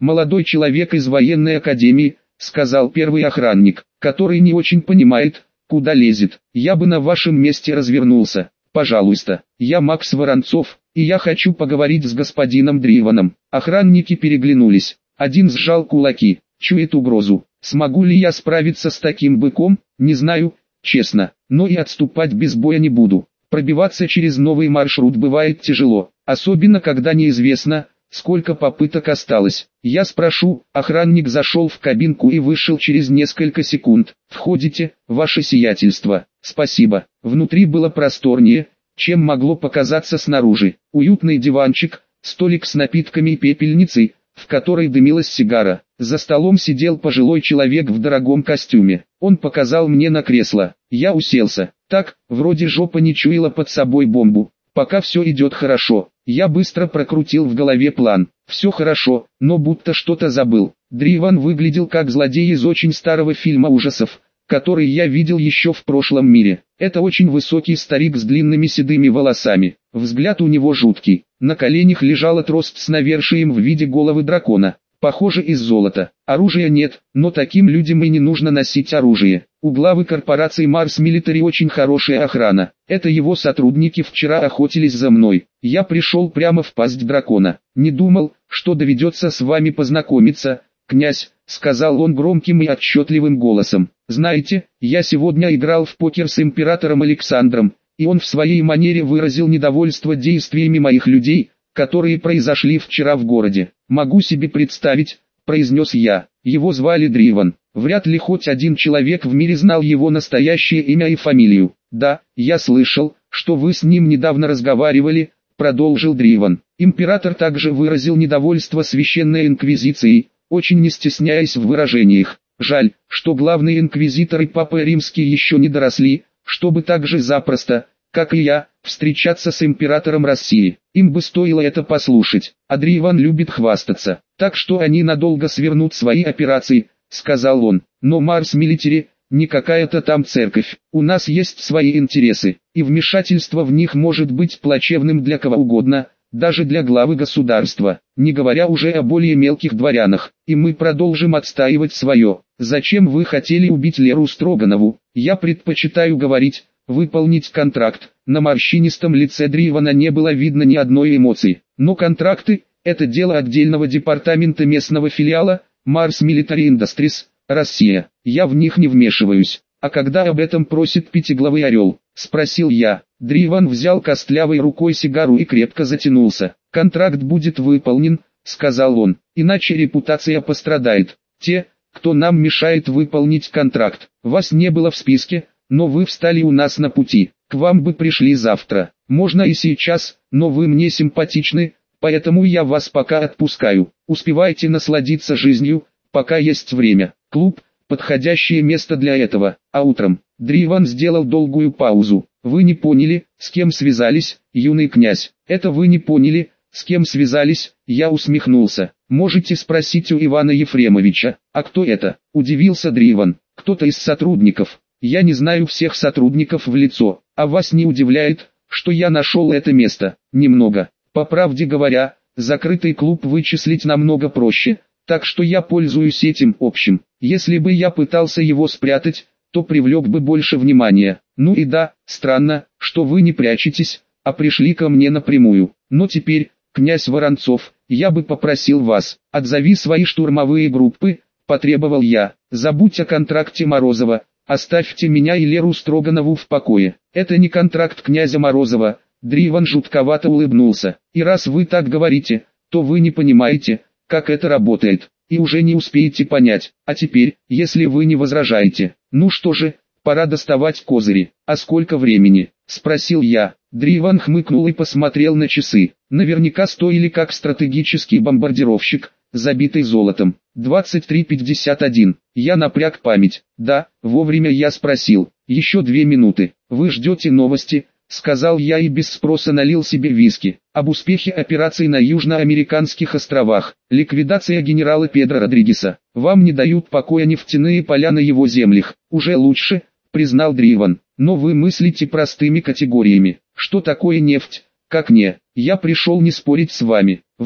молодой человек из военной академии, сказал первый охранник, который не очень понимает, куда лезет. Я бы на вашем месте развернулся. Пожалуйста, я Макс Воронцов, и я хочу поговорить с господином Дриваном. Охранники переглянулись. Один сжал кулаки, чует угрозу. Смогу ли я справиться с таким быком, не знаю, честно, но и отступать без боя не буду. Пробиваться через новый маршрут бывает тяжело, особенно когда неизвестно, сколько попыток осталось. Я спрошу, охранник зашел в кабинку и вышел через несколько секунд. Входите, ваше сиятельство. Спасибо. Внутри было просторнее, чем могло показаться снаружи. Уютный диванчик, столик с напитками и пепельницей, в которой дымилась сигара. За столом сидел пожилой человек в дорогом костюме. Он показал мне на кресло. Я уселся. Так, вроде жопа не чуяла под собой бомбу. Пока все идет хорошо. Я быстро прокрутил в голове план. Все хорошо, но будто что-то забыл. Дриван выглядел как злодей из очень старого фильма ужасов, который я видел еще в прошлом мире. Это очень высокий старик с длинными седыми волосами. Взгляд у него жуткий. На коленях лежала трость с навершием в виде головы дракона. Похоже, из золота. Оружия нет, но таким людям и не нужно носить оружие. У главы корпорации Mars Military очень хорошая охрана. Это его сотрудники вчера охотились за мной. Я пришел прямо в пасть дракона. Не думал, что доведется с вами познакомиться, князь, сказал он громким и отчетливым голосом. Знаете, я сегодня играл в покер с императором Александром, и он в своей манере выразил недовольство действиями моих людей, которые произошли вчера в городе. Могу себе представить, произнес я. Его звали Дриван. Вряд ли хоть один человек в мире знал его настоящее имя и фамилию. Да, я слышал, что вы с ним недавно разговаривали, продолжил Дриван. Император также выразил недовольство священной инквизицией, очень не стесняясь в выражениях. Жаль, что главные инквизиторы Папы Римские еще не доросли, чтобы так же запросто, как и я, встречаться с императором России. Им бы стоило это послушать. А Дриван любит хвастаться, так что они надолго свернут свои операции, сказал он. Но Mars Military не какая-то там церковь. У нас есть свои интересы, и вмешательство в них может быть плачевным для кого угодно, даже для главы государства, не говоря уже о более мелких дворянах. И мы продолжим отстаивать свое. Зачем вы хотели убить Леру Строганову? Я предпочитаю говорить, выполнить контракт. На морщинистом лице Дривана не было видно ни одной эмоции. Но контракты – это дело отдельного департамента местного филиала, Mars Military Industries, Россия. Я в них не вмешиваюсь. А когда об этом просит пятиглавый орел? Спросил я. Дриван взял костлявой рукой сигару и крепко затянулся. Контракт будет выполнен, сказал он, иначе репутация пострадает. Те, кто нам мешает выполнить контракт, вас не было в списке, но вы встали у нас на пути. К вам бы пришли завтра. Можно и сейчас, но вы мне симпатичны, поэтому я вас пока отпускаю. Успевайте насладиться жизнью, пока есть время. Клуб – подходящее место для этого. А утром Дриван сделал долгую паузу. Вы не поняли, с кем связались, юный князь. Это вы не поняли, с кем связались, я усмехнулся. Можете спросить у Ивана Ефремовича. А кто это? Удивился Дриван. Кто-то из сотрудников. Я не знаю всех сотрудников в лицо, а вас не удивляет, что я нашел это место? Немного. По правде говоря, закрытый клуб вычислить намного проще, так что я пользуюсь этим общим. Если бы я пытался его спрятать, то привлек бы больше внимания. Ну и да, странно, что вы не прячетесь, а пришли ко мне напрямую. Но теперь, князь Воронцов, я бы попросил вас, отзови свои штурмовые группы, потребовал я. Забудь о контракте Морозова. Оставьте меня и Леру Строганову в покое. Это не контракт князя Морозова. Дриван жутковато улыбнулся. И раз вы так говорите, то вы не понимаете, как это работает, и уже не успеете понять. А теперь, если вы не возражаете, ну что же, пора доставать козыри. А сколько времени? Спросил я. Дриван хмыкнул и посмотрел на часы. Наверняка стоили как стратегический бомбардировщик, забитый золотом. 23:51. Я напряг память. Да, вовремя я спросил. Еще 2 минуты. Вы ждете новости? Сказал я и без спроса налил себе виски. Об успехе операции на Южноамериканских островах. Ликвидация генерала Педро Родригеса. Вам не дают покоя нефтяные поля на его землях. Уже лучше, признал Дриван. Но вы мыслите простыми категориями. Что такое нефть? Как не? Я пришел не спорить с вами. В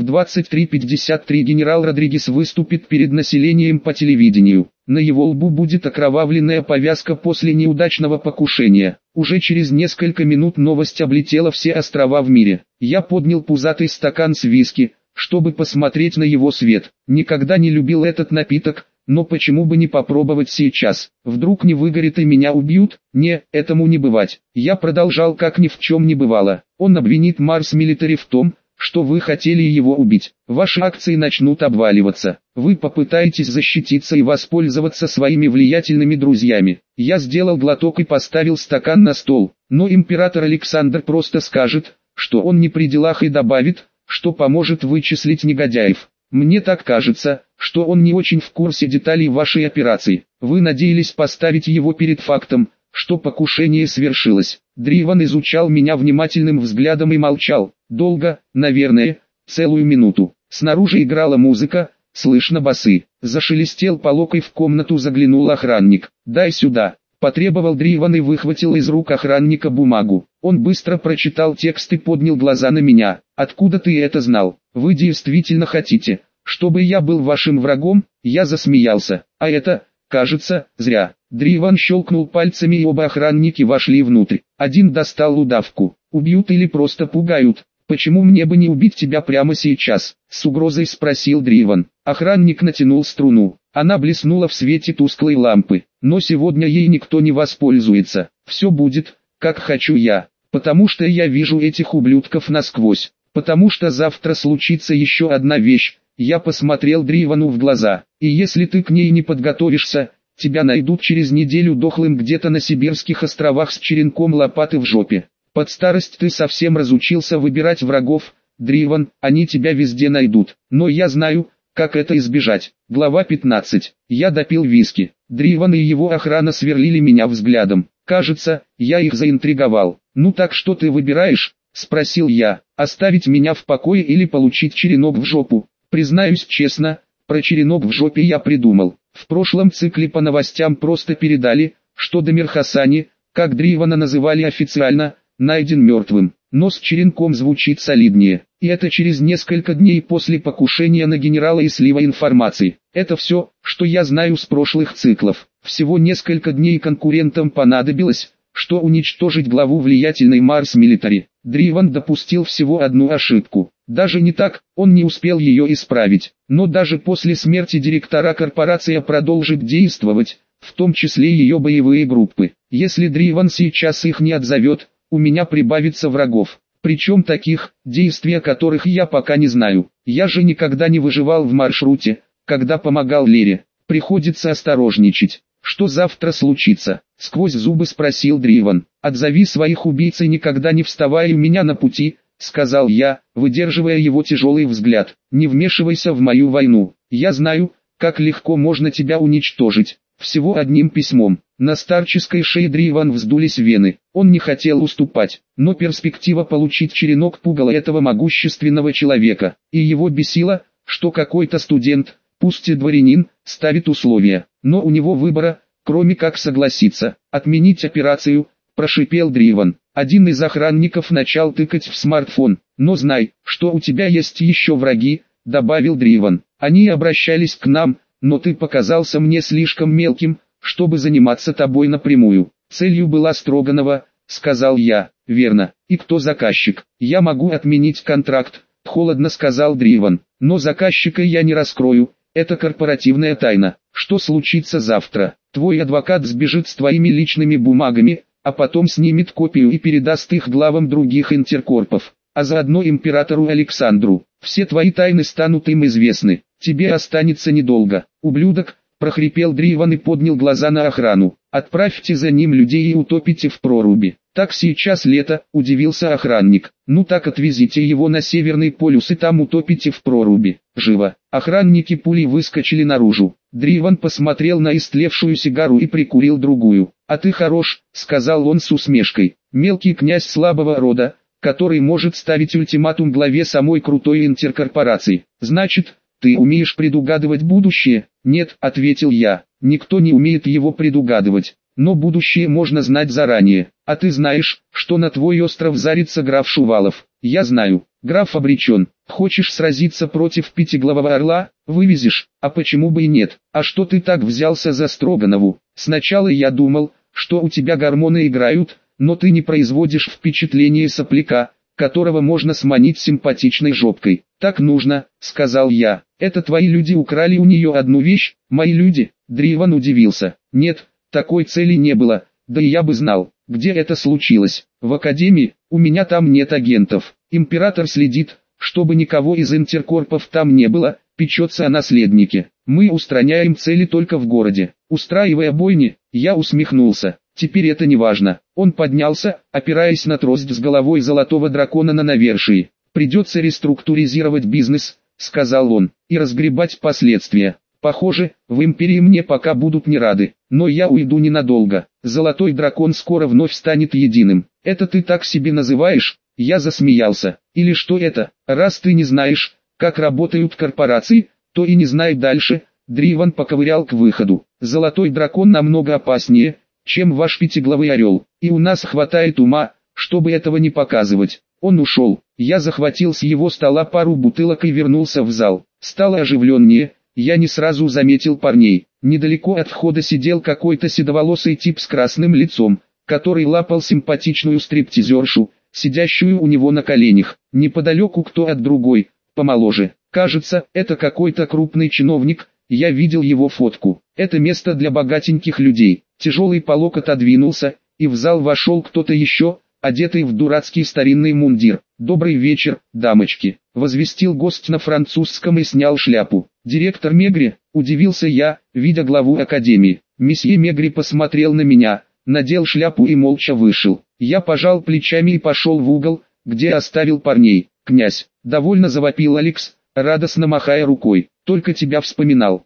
23:53 генерал Родригес выступит перед населением по телевидению. На его лбу будет окровавленная повязка после неудачного покушения. Уже через несколько минут новость облетела все острова в мире. Я поднял пузатый стакан с виски, чтобы посмотреть на его свет. Никогда не любил этот напиток, но почему бы не попробовать сейчас? Вдруг не выгорит и меня убьют? Не, этому не бывать. Я продолжал как ни в чем не бывало. Он обвинит Марс Милитари в том, что вы хотели его убить. Ваши акции начнут обваливаться. Вы попытаетесь защититься и воспользоваться своими влиятельными друзьями. Я сделал глоток и поставил стакан на стол. Но император Александр просто скажет, что он не при делах, и добавит, что поможет вычислить негодяев. Мне так кажется, что он не очень в курсе деталей вашей операции. Вы надеялись поставить его перед фактом, что покушение свершилось. Дриван изучал меня внимательным взглядом и молчал. Долго, наверное, целую минуту. Снаружи играла музыка, слышно басы. Зашелестел полог и в комнату заглянул охранник. «Дай сюда», — потребовал Дриван и выхватил из рук охранника бумагу. Он быстро прочитал текст и поднял глаза на меня. «Откуда ты это знал? Вы действительно хотите, чтобы я был вашим врагом?» Я засмеялся. «А это, кажется, зря». Дриван щелкнул пальцами, и оба охранники вошли внутрь. Один достал удавку. «Убьют или просто пугают? Почему мне бы не убить тебя прямо сейчас?» — с угрозой спросил Дриван. Охранник натянул струну. Она блеснула в свете тусклой лампы. «Но сегодня ей никто не воспользуется. Все будет, как хочу я. Потому что я вижу этих ублюдков насквозь. Потому что завтра случится еще одна вещь». Я посмотрел Дривану в глаза. «И если ты к ней не подготовишься, тебя найдут через неделю дохлым где-то на Сибирских островах с черенком лопаты в жопе. Под старость ты совсем разучился выбирать врагов, Дриван, они тебя везде найдут. Но я знаю, как это избежать». Глава 15. Я допил виски. Дриван и его охрана сверлили меня взглядом. Кажется, я их заинтриговал. «Ну так что ты выбираешь?» — спросил я. «Оставить меня в покое или получить черенок в жопу?» Признаюсь честно, про черенок в жопе я придумал. В прошлом цикле по новостям просто передали, что Дамир Хасани, как Дривана называли официально, найден мертвым. Но с черенком звучит солиднее. И это через несколько дней после покушения на генерала и слива информации. Это все, что я знаю с прошлых циклов. Всего несколько дней конкурентам понадобилось, что уничтожить главу влиятельной Марс Милитари. Дриван допустил всего одну ошибку. Даже не так, он не успел ее исправить. Но даже после смерти директора корпорация продолжит действовать, в том числе ее боевые группы. Если Дриван сейчас их не отзовет, у меня прибавится врагов. Причем таких, действия которых я пока не знаю. Я же никогда не выживал в маршруте, когда помогал Лере. Приходится осторожничать. «Что завтра случится?» — сквозь зубы спросил Дриван. «Отзови своих убийц и никогда не вставай у меня на пути», — сказал я, выдерживая его тяжелый взгляд. «Не вмешивайся в мою войну. Я знаю, как легко можно тебя уничтожить. Всего одним письмом». На старческой шее Дриван вздулись вены. Он не хотел уступать, но перспектива получить черенок пугала этого могущественного человека. И его бесило, что какой-то студент, пусть и дворянин, ставит условия. Но у него выбора, кроме как согласиться. «Отменить операцию», — прошипел Дриван. Один из охранников начал тыкать в смартфон. «Но знай, что у тебя есть еще враги», — добавил Дриван. «Они обращались к нам, но ты показался мне слишком мелким, чтобы заниматься тобой напрямую. Целью была Строганова», — сказал я. «Верно. И кто заказчик?» «Я могу отменить контракт», — холодно сказал Дриван. «Но заказчика я не раскрою. Это корпоративная тайна. Что случится завтра? Твой адвокат сбежит с твоими личными бумагами, а потом снимет копию и передаст их главам других интеркорпов, а заодно императору Александру. Все твои тайны станут им известны. Тебе останется недолго. Ублюдок», — прохрипел Дриван и поднял глаза на охрану. «Отправьте за ним людей и утопите в проруби». «Так сейчас лето», — удивился охранник. «Ну так отвезите его на Северный полюс и там утопите в проруби. Живо». Охранники пулей выскочили наружу. Дриван посмотрел на истлевшую сигару и прикурил другую. «А ты хорош», — сказал он с усмешкой. «Мелкий князь слабого рода, который может ставить ультиматум главе самой крутой интеркорпорации. Значит, ты умеешь предугадывать будущее?» «Нет», — ответил я. «Никто не умеет его предугадывать. Но будущее можно знать заранее. А ты знаешь, что на твой остров зарится граф Шувалов?» «Я знаю». Граф обречен. Хочешь сразиться против пятиглавого орла? Вывезешь, а почему бы и нет? А что ты так взялся за Строганову? Сначала я думал, что у тебя гормоны играют, но ты не производишь впечатление сопляка, которого можно сманить симпатичной жопкой. Так нужно, сказал я. Это твои люди украли у нее одну вещь? Мои люди? Дриван удивился. Нет, такой цели не было, да и я бы знал, где это случилось. В академии, у меня там нет агентов. Император следит, чтобы никого из интеркорпов там не было, печется о наследнике. Мы устраняем цели только в городе. Устраивая бойни, я усмехнулся. Теперь это не важно. Он поднялся, опираясь на трость с головой золотого дракона на навершии. Придется реструктуризировать бизнес, сказал он, и разгребать последствия. Похоже, в империи мне пока будут не рады, но я уйду ненадолго. Золотой дракон скоро вновь станет единым. Это ты так себе называешь? Я засмеялся. Или что это? Раз ты не знаешь, как работают корпорации, то и не знай дальше. Дриван поковырял к выходу. Золотой дракон намного опаснее, чем ваш пятиглавый орел, и у нас хватает ума, чтобы этого не показывать. Он ушел. Я захватил с его стола пару бутылок и вернулся в зал. Стало оживленнее. Я не сразу заметил парней. Недалеко от входа сидел какой-то седоволосый тип с красным лицом, который лапал симпатичную стриптизершу, сидящую у него на коленях. Неподалеку кто от другой, помоложе. Кажется, это какой-то крупный чиновник, я видел его фотку. Это место для богатеньких людей. Тяжелый полог отодвинулся, и в зал вошел кто-то еще, одетый в дурацкий старинный мундир. «Добрый вечер, дамочки», — возвестил гость на французском и снял шляпу. «Директор Мегри», — удивился я, видя главу академии. Месье Мегри посмотрел на меня, надел шляпу и молча вышел. Я пожал плечами и пошел в угол, где оставил парней. «Князь», — довольно завопил Алекс, радостно махая рукой, — «только тебя вспоминал».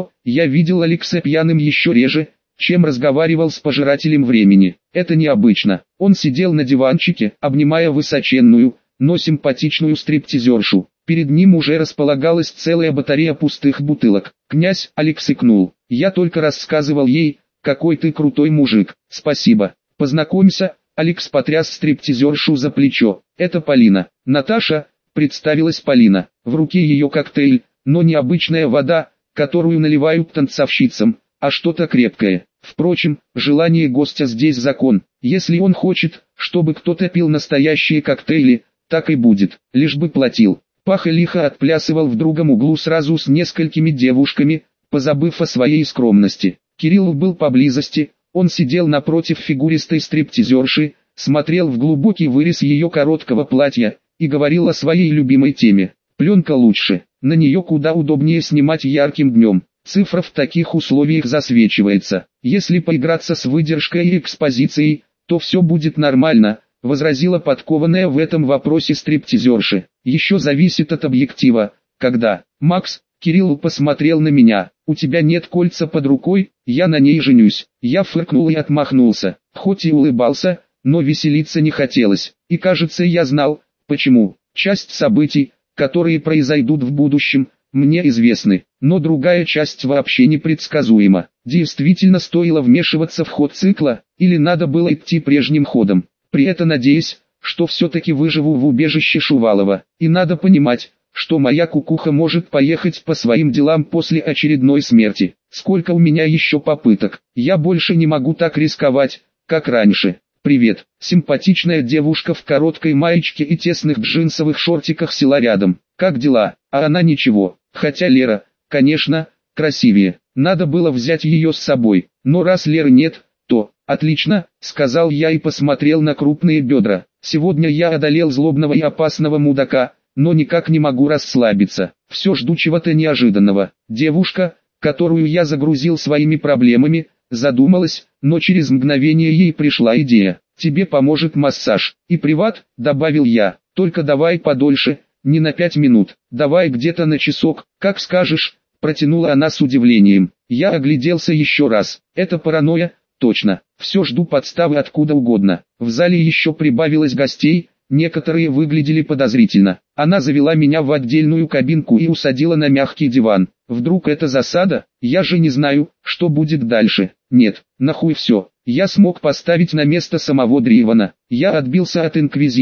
Я видел Алекса пьяным еще реже, чем разговаривал с пожирателем времени. Это необычно. Он сидел на диванчике, обнимая высоченную, но симпатичную стриптизершу. Перед ним уже располагалась целая батарея пустых бутылок. «Князь», — Алекс икнул, — «я только рассказывал ей, какой ты крутой мужик». «Спасибо. Познакомься», — Алекс потряс стриптизершу за плечо. «Это Полина». «Наташа», — представилась Полина. В руке ее коктейль, но не обычная вода, которую наливают танцовщицам, а что-то крепкое. Впрочем, желание гостя здесь закон. Если он хочет, чтобы кто-то пил настоящие коктейли, так и будет, лишь бы платил. Паха лихо отплясывал в другом углу сразу с несколькими девушками, позабыв о своей скромности. Кирилл был поблизости, он сидел напротив фигуристой стриптизерши, смотрел в глубокий вырез ее короткого платья и говорил о своей любимой теме. Пленка лучше, на нее куда удобнее снимать ярким днем. Цифра в таких условиях засвечивается. Если поиграться с выдержкой и экспозицией, то все будет нормально, возразила подкованная в этом вопросе стриптизерша. Еще зависит от объектива. Когда? Макс, Кирилл посмотрел на меня. У тебя нет кольца под рукой, я на ней женюсь. Я фыркнул и отмахнулся. Хоть и улыбался, но веселиться не хотелось. И кажется, я знал, почему. Часть событий, которые произойдут в будущем, мне известны, но другая часть вообще непредсказуема. Действительно стоило вмешиваться в ход цикла, или надо было идти прежним ходом. При этом надеясь, что все-таки выживу в убежище Шувалова. И надо понимать, что моя кукуха может поехать по своим делам после очередной смерти. Сколько у меня еще попыток, я больше не могу так рисковать, как раньше. «Привет», симпатичная девушка в короткой маечке и тесных джинсовых шортиках села рядом. «Как дела?» А она ничего, хотя Лера, конечно, красивее. Надо было взять ее с собой, но раз Леры нет, то «отлично», сказал я и посмотрел на крупные бедра. «Сегодня я одолел злобного и опасного мудака, но никак не могу расслабиться. Все жду чего-то неожиданного». Девушка, которую я загрузил своими проблемами, задумалась, но через мгновение ей пришла идея. «Тебе поможет массаж. И приват», добавил я, «только давай подольше, не на 5 минут, давай где-то на часок, как скажешь», протянула она с удивлением. Я огляделся еще раз. Это паранойя, точно. Все жду подставы откуда угодно. В зале еще прибавилось гостей, некоторые выглядели подозрительно. Она завела меня в отдельную кабинку и усадила на мягкий диван. Вдруг это засада? Я же не знаю, что будет дальше. Нет, нахуй все. Я смог поставить на место самого Дривана. Я отбился от Инквизиции,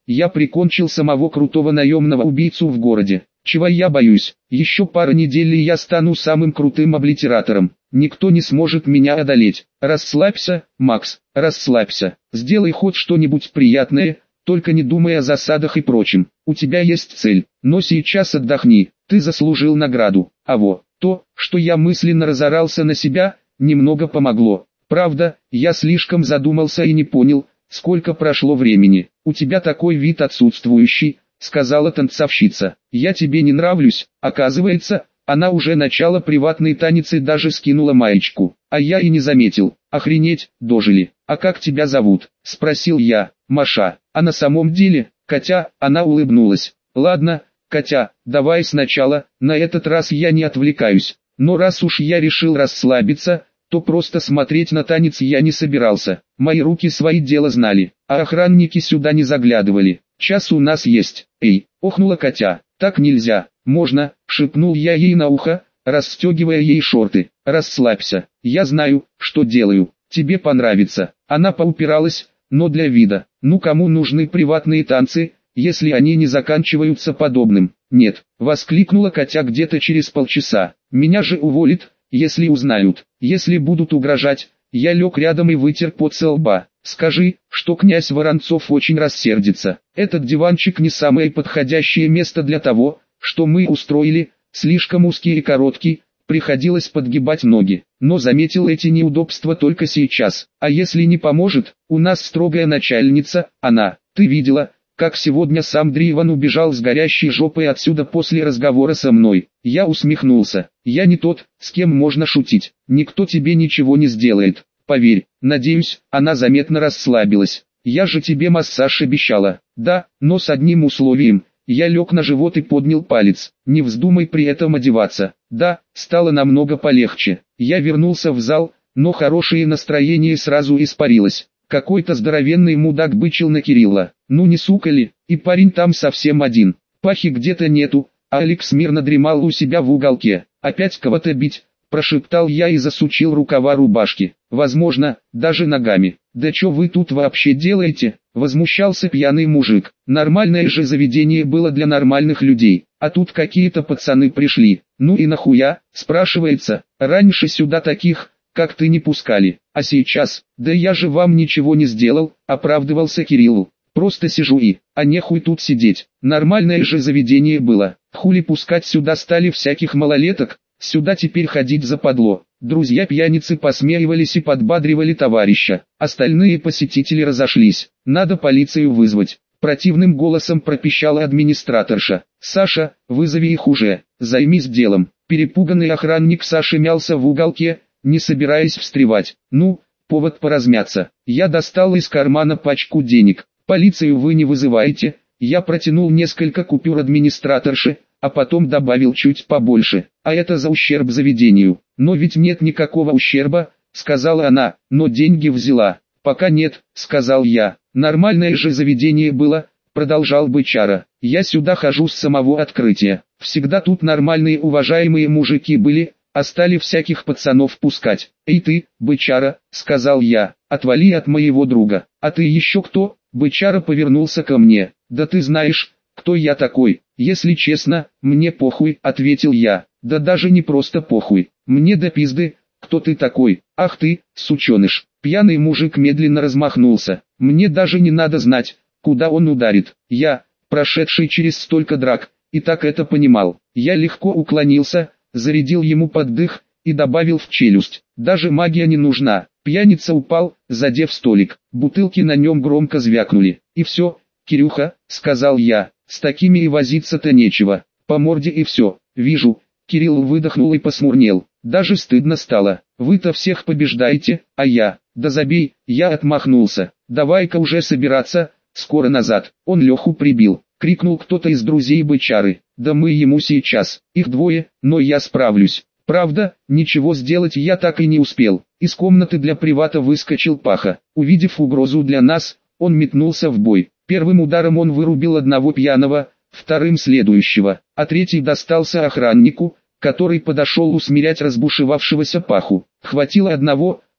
я прикончил самого крутого наемного убийцу в городе. Чего я боюсь? Еще пара недель и я стану самым крутым облитератором. Никто не сможет меня одолеть. Расслабься, Макс, расслабься. Сделай хоть что-нибудь приятное, только не думай о засадах и прочем. У тебя есть цель, но сейчас отдохни, ты заслужил награду. А вот, то, что я мысленно разорался на себя, немного помогло. Правда, я слишком задумался и не понял, сколько прошло времени. У тебя такой вид отсутствующий, сказала танцовщица. Я тебе не нравлюсь, оказывается, она уже начала приватный танец и даже скинула маечку. А я и не заметил. Охренеть, дожили. А как тебя зовут? Спросил я. Маша. А на самом деле, Катя, она улыбнулась. Ладно, Катя, давай сначала, на этот раз я не отвлекаюсь. Но раз уж я решил расслабиться, то просто смотреть на танец я не собирался. Мои руки свои дело знали, а охранники сюда не заглядывали. Час у нас есть. Эй, охнула Катя. Так нельзя. Можно, шепнул я ей на ухо, расстегивая ей шорты. Расслабься, я знаю, что делаю. Тебе понравится. Она поупиралась, но для вида. Ну кому нужны приватные танцы, если они не заканчиваются подобным? Нет, воскликнула Катя где-то через полчаса. Меня же уволят, если узнают. Если будут угрожать, я лег рядом и вытер пот со лба. Скажи, что князь Воронцов очень рассердится. Этот диванчик не самое подходящее место для того, что мы устроили, слишком узкий и короткий, приходилось подгибать ноги. Но заметил эти неудобства только сейчас. А если не поможет, у нас строгая начальница, она. Ты видела, как сегодня сам Дриван убежал с горящей жопой отсюда после разговора со мной. Я усмехнулся. Я не тот, с кем можно шутить. Никто тебе ничего не сделает. Поверь, надеюсь, она заметно расслабилась. Я же тебе массаж обещала. Да, но с одним условием. Я лег на живот и поднял палец. Не вздумай при этом одеваться. Да, стало намного полегче. Я вернулся в зал, но хорошее настроение сразу испарилось. Какой-то здоровенный мудак бычил на Кирилла. Ну не сука ли, и парень там совсем один. Пахи где-то нету, а Алекс мирно дремал у себя в уголке. Опять кого-то бить, прошептал я и засучил рукава рубашки. Возможно, даже ногами. Да чё вы тут вообще делаете? Возмущался пьяный мужик. Нормальное же заведение было для нормальных людей, а тут какие-то пацаны пришли. Ну и нахуя, спрашивается, раньше сюда таких, как ты не пускали, а сейчас, да я же вам ничего не сделал, оправдывался Кирилл. Просто сижу и, а нехуй тут сидеть, нормальное же заведение было, хули пускать сюда стали всяких малолеток, сюда теперь ходить западло. Друзья-пьяницы посмеивались и подбадривали товарища, остальные посетители разошлись, надо полицию вызвать. Противным голосом пропищала администраторша. «Саша, вызови их уже, займись делом». Перепуганный охранник Саши мялся в уголке, не собираясь встревать. «Ну, повод поразмяться». Я достал из кармана пачку денег. «Полицию вы не вызываете?» Я протянул несколько купюр администраторше, а потом добавил чуть побольше. «А это за ущерб заведению». «Но ведь нет никакого ущерба», сказала она, но деньги взяла. «Пока нет», сказал я. «Нормальное же заведение было», продолжал бычара. «Я сюда хожу с самого открытия. Всегда тут нормальные уважаемые мужики были, а стали всяких пацанов пускать». «Эй ты, бычара», сказал я, «отвали от моего друга». «А ты еще кто?» Бычара повернулся ко мне. «Да ты знаешь, кто я такой?» «Если честно, мне похуй», ответил я. «Да даже не просто похуй, мне до пизды, кто ты такой?» «Ах ты, сученыш». Пьяный мужик медленно размахнулся. «Мне даже не надо знать, куда он ударит. Я, прошедший через столько драк, и так это понимал». Я легко уклонился, зарядил ему под дых и добавил в челюсть. Даже магия не нужна. Пьяница упал, задев столик. Бутылки на нем громко звякнули. «И все, Кирюха», сказал я, «с такими и возиться-то нечего. По морде и все». «Вижу». Кирилл выдохнул и посмурнел. Даже стыдно стало. «Вы-то всех побеждаете, а я...» «Да забей», я отмахнулся. «Давай-ка уже собираться, скоро назад». «Он Леху прибил», крикнул кто-то из друзей бычары. «Да мы ему сейчас, их двое, но я справлюсь». Правда, ничего сделать я так и не успел. Из комнаты для привата выскочил Паха. Увидев угрозу для нас, он метнулся в бой. Первым ударом он вырубил одного пьяного, вторым следующего, а третий достался охраннику, который подошел усмирять разбушевавшегося Паху. Хватило одного,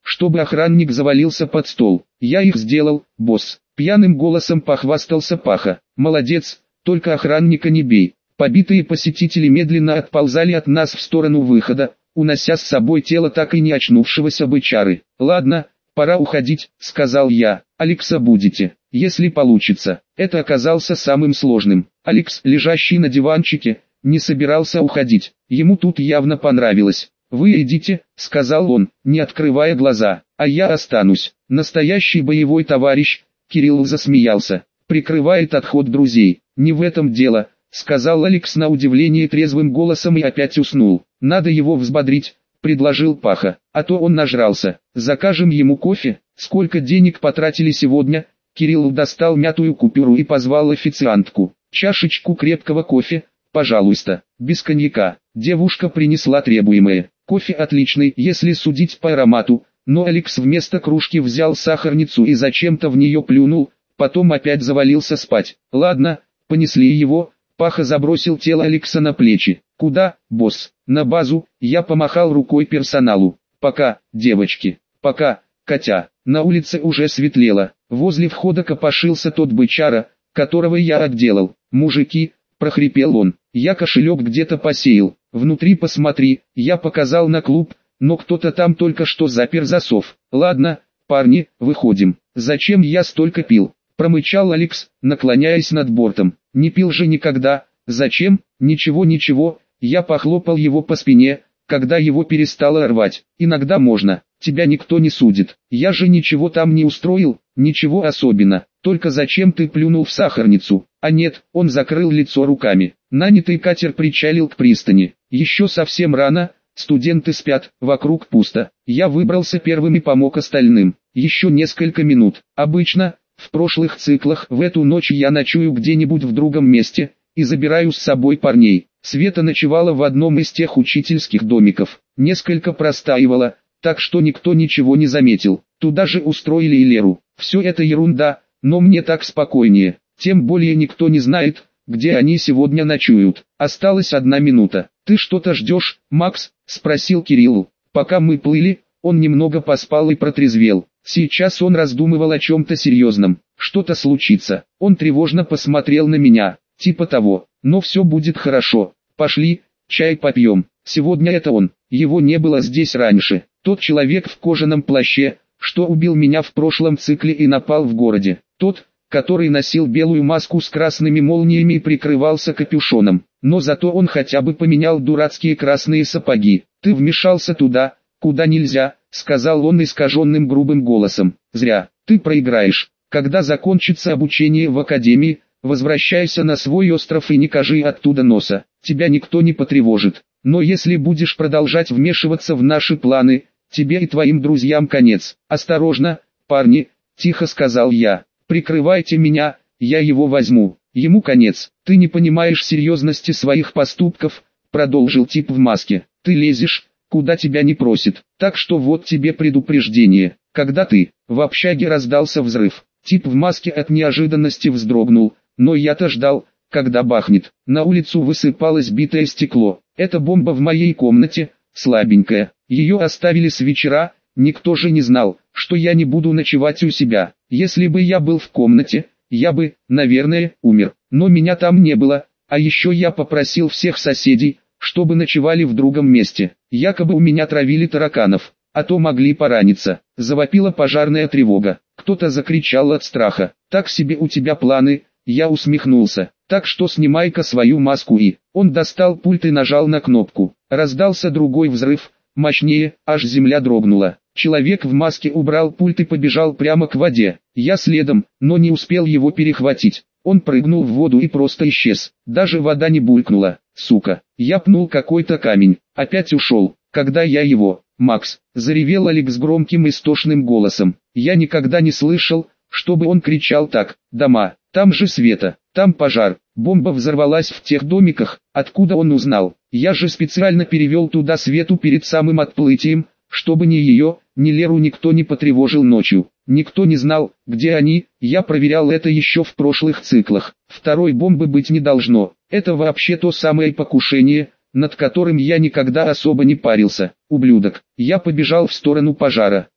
чтобы охранник завалился под стол. Я их сделал, босс. Пьяным голосом похвастался Паха. Молодец, только охранника не бей. Побитые посетители медленно отползали от нас в сторону выхода, унося с собой тело так и не очнувшегося бычары. «Ладно, пора уходить», — сказал я. «Алекса будете, если получится». Это оказался самым сложным. Алекс, лежащий на диванчике, не собирался уходить. Ему тут явно понравилось. «Вы идите», — сказал он, не открывая глаза, — «а я останусь». Настоящий боевой товарищ. Кирилл засмеялся. «Прикрывает отход друзей». «Не в этом дело», — сказал Алекс на удивление трезвым голосом и опять уснул. «Надо его взбодрить», — предложил Паха, — «а то он нажрался. Закажем ему кофе». «Сколько денег потратили сегодня?» Кирилл достал мятую купюру и позвал официантку. «Чашечку крепкого кофе, пожалуйста, без коньяка». Девушка принесла требуемое. Кофе отличный, если судить по аромату, но Алекс вместо кружки взял сахарницу и зачем-то в нее плюнул, потом опять завалился спать. «Ладно, понесли его». Паха забросил тело Алекса на плечи. «Куда, босс?» «На базу», — я помахал рукой персоналу. «Пока, девочки, пока, котя». На улице уже светлело. Возле входа копошился тот бычара, которого я отделал. «Мужики», — прохрипел он, — «я кошелек где-то посеял. Внутри посмотри». Я показал на клуб, но кто-то там только что запер засов. «Ладно, парни, выходим». «Зачем я столько пил?» — промычал Алекс, наклоняясь над бортом. «Не пил же никогда». «Зачем?» «Ничего». Я похлопал его по спине, когда его перестало рвать. «Иногда можно, тебя никто не судит. Я же ничего там не устроил, ничего особенно. Только зачем ты плюнул в сахарницу?» «А нет», он закрыл лицо руками. Нанятый катер причалил к пристани. Еще совсем рано, студенты спят, вокруг пусто. Я выбрался первым и помог остальным. Еще несколько минут. Обычно, в прошлых циклах, в эту ночь я ночую где-нибудь в другом месте и забираю с собой парней. Света ночевала в одном из тех учительских домиков. Несколько простаивала, так что никто ничего не заметил. Туда же устроили и Леру. Все это ерунда, но мне так спокойнее. Тем более никто не знает, где они сегодня ночуют. Осталась 1 минута. «Ты что-то ждешь, Макс?» — спросил Кирилл. Пока мы плыли, он немного поспал и протрезвел. Сейчас он раздумывал о чем-то серьезном. Что-то случится. Он тревожно посмотрел на меня. Типа того. «Но все будет хорошо. Пошли, чай попьем». Сегодня это он. Его не было здесь раньше. Тот человек в кожаном плаще, что убил меня в прошлом цикле и напал в городе. Тот, который носил белую маску с красными молниями и прикрывался капюшоном. Но зато он хотя бы поменял дурацкие красные сапоги. «Ты вмешался туда, куда нельзя», — сказал он искаженным грубым голосом. «Зря. Ты проиграешь. Когда закончится обучение в академии, возвращайся на свой остров и не кажи оттуда носа. Тебя никто не потревожит. Но если будешь продолжать вмешиваться в наши планы, тебе и твоим друзьям конец. Осторожно, парни», — тихо сказал я. «Прикрывайте меня, я его возьму. Ему конец». «Ты не понимаешь серьезности своих поступков», — продолжил тип в маске. «Ты лезешь, куда тебя не просит. Так что вот тебе предупреждение. Когда ты...» В общаге раздался взрыв. Тип в маске от неожиданности вздрогнул, но я-то ждал, когда бахнет. На улицу высыпалось битое стекло. Это бомба в моей комнате, слабенькая. Ее оставили с вечера, никто же не знал, что я не буду ночевать у себя. Если бы я был в комнате, я бы, наверное, умер. Но меня там не было, а еще я попросил всех соседей, чтобы ночевали в другом месте. Якобы у меня травили тараканов, а то могли пораниться. Завопила пожарная тревога. Кто-то закричал от страха. «Так себе у тебя планы», я усмехнулся. «Так что снимай-ка свою маску». И он достал пульт и нажал на кнопку. Раздался другой взрыв, мощнее, аж земля дрогнула. Человек в маске убрал пульт и побежал прямо к воде. Я следом, но не успел его перехватить. Он прыгнул в воду и просто исчез. Даже вода не булькнула. Сука. Я пнул какой-то камень. Опять ушел. Когда я его... «Макс!» — заревел Алекс громким истошным голосом. Я никогда не слышал, чтобы он кричал так. «Дома! Там же Света! Там пожар! Бомба взорвалась в тех домиках!» Откуда он узнал? Я же специально перевел туда Свету перед самым отплытием, чтобы ни ее, ни Леру никто не потревожил ночью. Никто не знал, где они, я проверял это еще в прошлых циклах. Второй бомбы быть не должно. Это вообще то самое покушение, над которым я никогда особо не парился. Ублюдок. Я побежал в сторону пожара.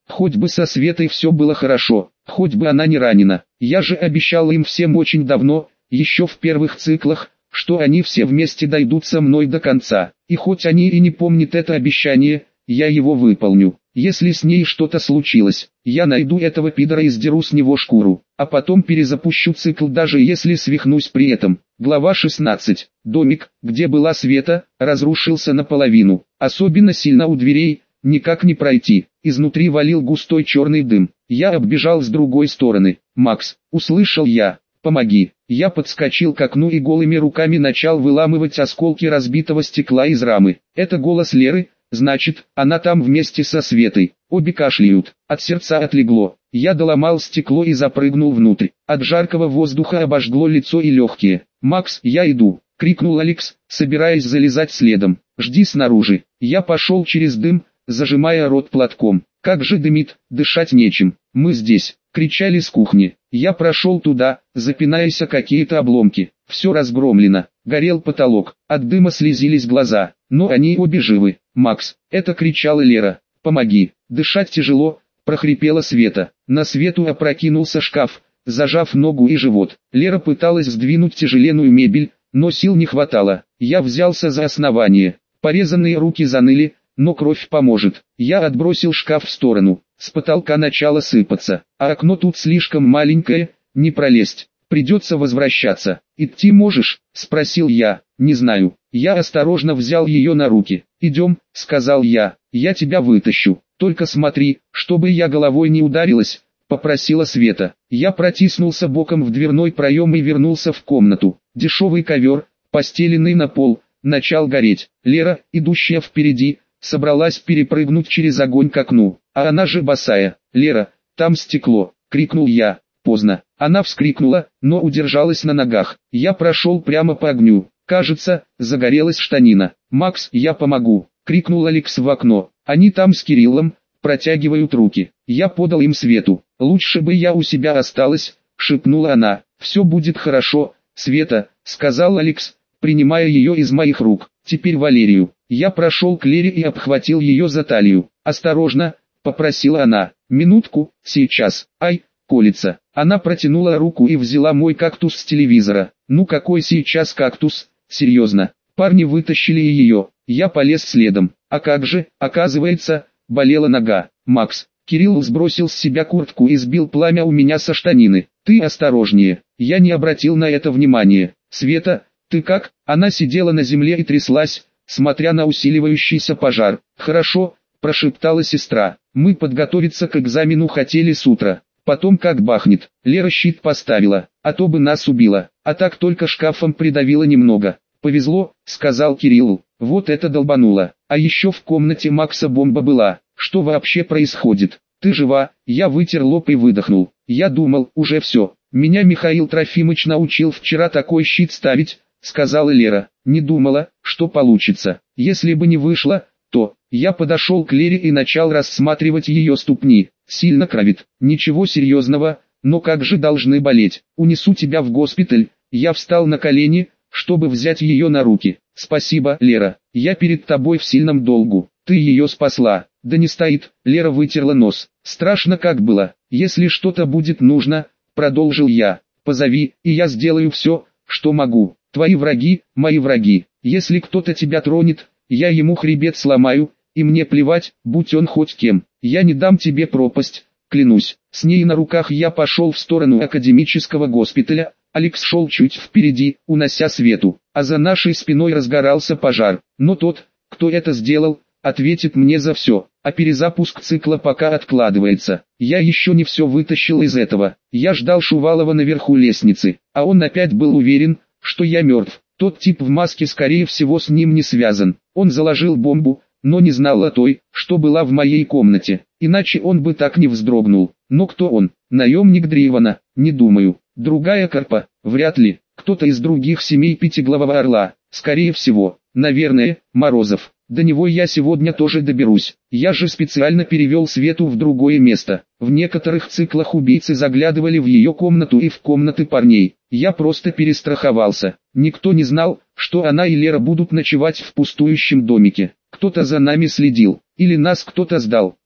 Хоть бы со Светой все было хорошо, хоть бы она не ранена. Я же обещал им всем очень давно, еще в первых циклах, что они все вместе дойдут со мной до конца. И хоть они и не помнят это обещание, я его выполню. Если с ней что-то случилось, я найду этого пидора и сдеру с него шкуру, а потом перезапущу цикл, даже если свихнусь при этом. Глава 16. Домик, где была Света, разрушился наполовину. Особенно сильно у дверей, никак не пройти. Изнутри валил густой черный дым. Я оббежал с другой стороны. «Макс!» — услышал я. «Помоги!» Я подскочил к окну и голыми руками начал выламывать осколки разбитого стекла из рамы. Это голос Леры. Значит, она там вместе со Светой. Обе кашляют. От сердца отлегло. Я доломал стекло и запрыгнул внутрь. От жаркого воздуха обожгло лицо и легкие. «Макс, я иду!» — крикнул Алекс, собираясь залезать следом. «Жди снаружи». Я пошел через дым, зажимая рот платком. «Как же дымит, дышать нечем. Мы здесь!» — кричали с кухни. Я прошел туда, запинаясь о какие-то обломки. Все разгромлено. Горел потолок. От дыма слезились глаза. Но они обе живы. «Макс!» — это кричала Лера. «Помоги!» «Дышать тяжело!» — прохрипела Света. На Свету опрокинулся шкаф, зажав ногу и живот. Лера пыталась сдвинуть тяжеленную мебель, но сил не хватало. Я взялся за основание. Порезанные руки заныли, но кровь поможет. Я отбросил шкаф в сторону. С потолка начало сыпаться, а окно тут слишком маленькое, не пролезть. Придется возвращаться. «Идти можешь?» — спросил я. «Не знаю». Я осторожно взял ее на руки. «Идем», — сказал я. «Я тебя вытащу. Только смотри, чтобы я головой не ударилась», — попросила Света. Я протиснулся боком в дверной проем и вернулся в комнату. Дешевый ковер, постеленный на пол, начал гореть. Лера, идущая впереди, собралась перепрыгнуть через огонь к окну. А она же босая. «Лера, там стекло!» — крикнул я. Поздно. Она вскрикнула, но удержалась на ногах. Я прошел прямо по огню. Кажется, загорелась штанина. «Макс, я помогу!» — крикнул Алекс в окно. «Они там с Кириллом, протягивают руки». Я подал им Свету. «Лучше бы я у себя осталась», — шепнула она. «Все будет хорошо, Света», — сказал Алекс, принимая ее из моих рук. «Теперь Валерию». Я прошел к Лере и обхватил ее за талию. «Осторожно», — попросила она. «Минутку, сейчас. Ай, колется». Она протянула руку и взяла мой кактус с телевизора. «Ну какой сейчас кактус? Серьезно?» Парни вытащили ее. Я полез следом. А как же, оказывается, болела нога. «Макс». Кирилл сбросил с себя куртку и сбил пламя у меня со штанины. «Ты осторожнее». Я не обратил на это внимания. «Света, ты как?» Она сидела на земле и тряслась, смотря на усиливающийся пожар. «Хорошо», — прошептала сестра. «Мы подготовиться к экзамену хотели с утра. Потом как бахнет». Лера щит поставила, а то бы нас убила. А так только шкафом придавила немного. «Повезло», — сказал Кирилл. «Вот это долбануло. А еще в комнате Макса бомба была. Что вообще происходит? Ты жива?» Я вытер лоб и выдохнул. Я думал, уже все. Меня Михаил Трофимыч научил вчера такой щит ставить, сказала Лера. Не думала, что получится. Если бы не вышло, то... Я подошел к Лере и начал рассматривать ее ступни. Сильно кровит. Ничего серьезного, но как же должны болеть. Унесу тебя в госпиталь. Я встал на колени, чтобы взять ее на руки. «Спасибо, Лера, я перед тобой в сильном долгу, ты ее спасла». «Да не стоит», Лера вытерла нос. «Страшно как было. Если что-то будет нужно», продолжил я, «позови, и я сделаю все, что могу. Твои враги, мои враги. Если кто-то тебя тронет, я ему хребет сломаю, и мне плевать, будь он хоть кем. Я не дам тебе пропасть, клянусь». С ней на руках я пошел в сторону академического госпиталя. Алекс шел чуть впереди, унося Свету, а за нашей спиной разгорался пожар. Но тот, кто это сделал, ответит мне за все, а перезапуск цикла пока откладывается. Я еще не все вытащил из этого. Я ждал Шувалова наверху лестницы, а он опять был уверен, что я мертв. Тот тип в маске скорее всего с ним не связан. Он заложил бомбу, но не знал о той, что была в моей комнате. Иначе он бы так не вздрогнул. Но кто он? Наемник Дрейвана? Не думаю. Другая Карпа? Вряд ли. Кто-то из других семей Пятиглавого Орла? Скорее всего. Наверное, Морозов. До него я сегодня тоже доберусь. Я же специально перевел Свету в другое место. В некоторых циклах убийцы заглядывали в ее комнату и в комнаты парней. Я просто перестраховался. Никто не знал, что она и Лера будут ночевать в пустующем домике. Кто-то за нами следил. Или нас кто-то сдал.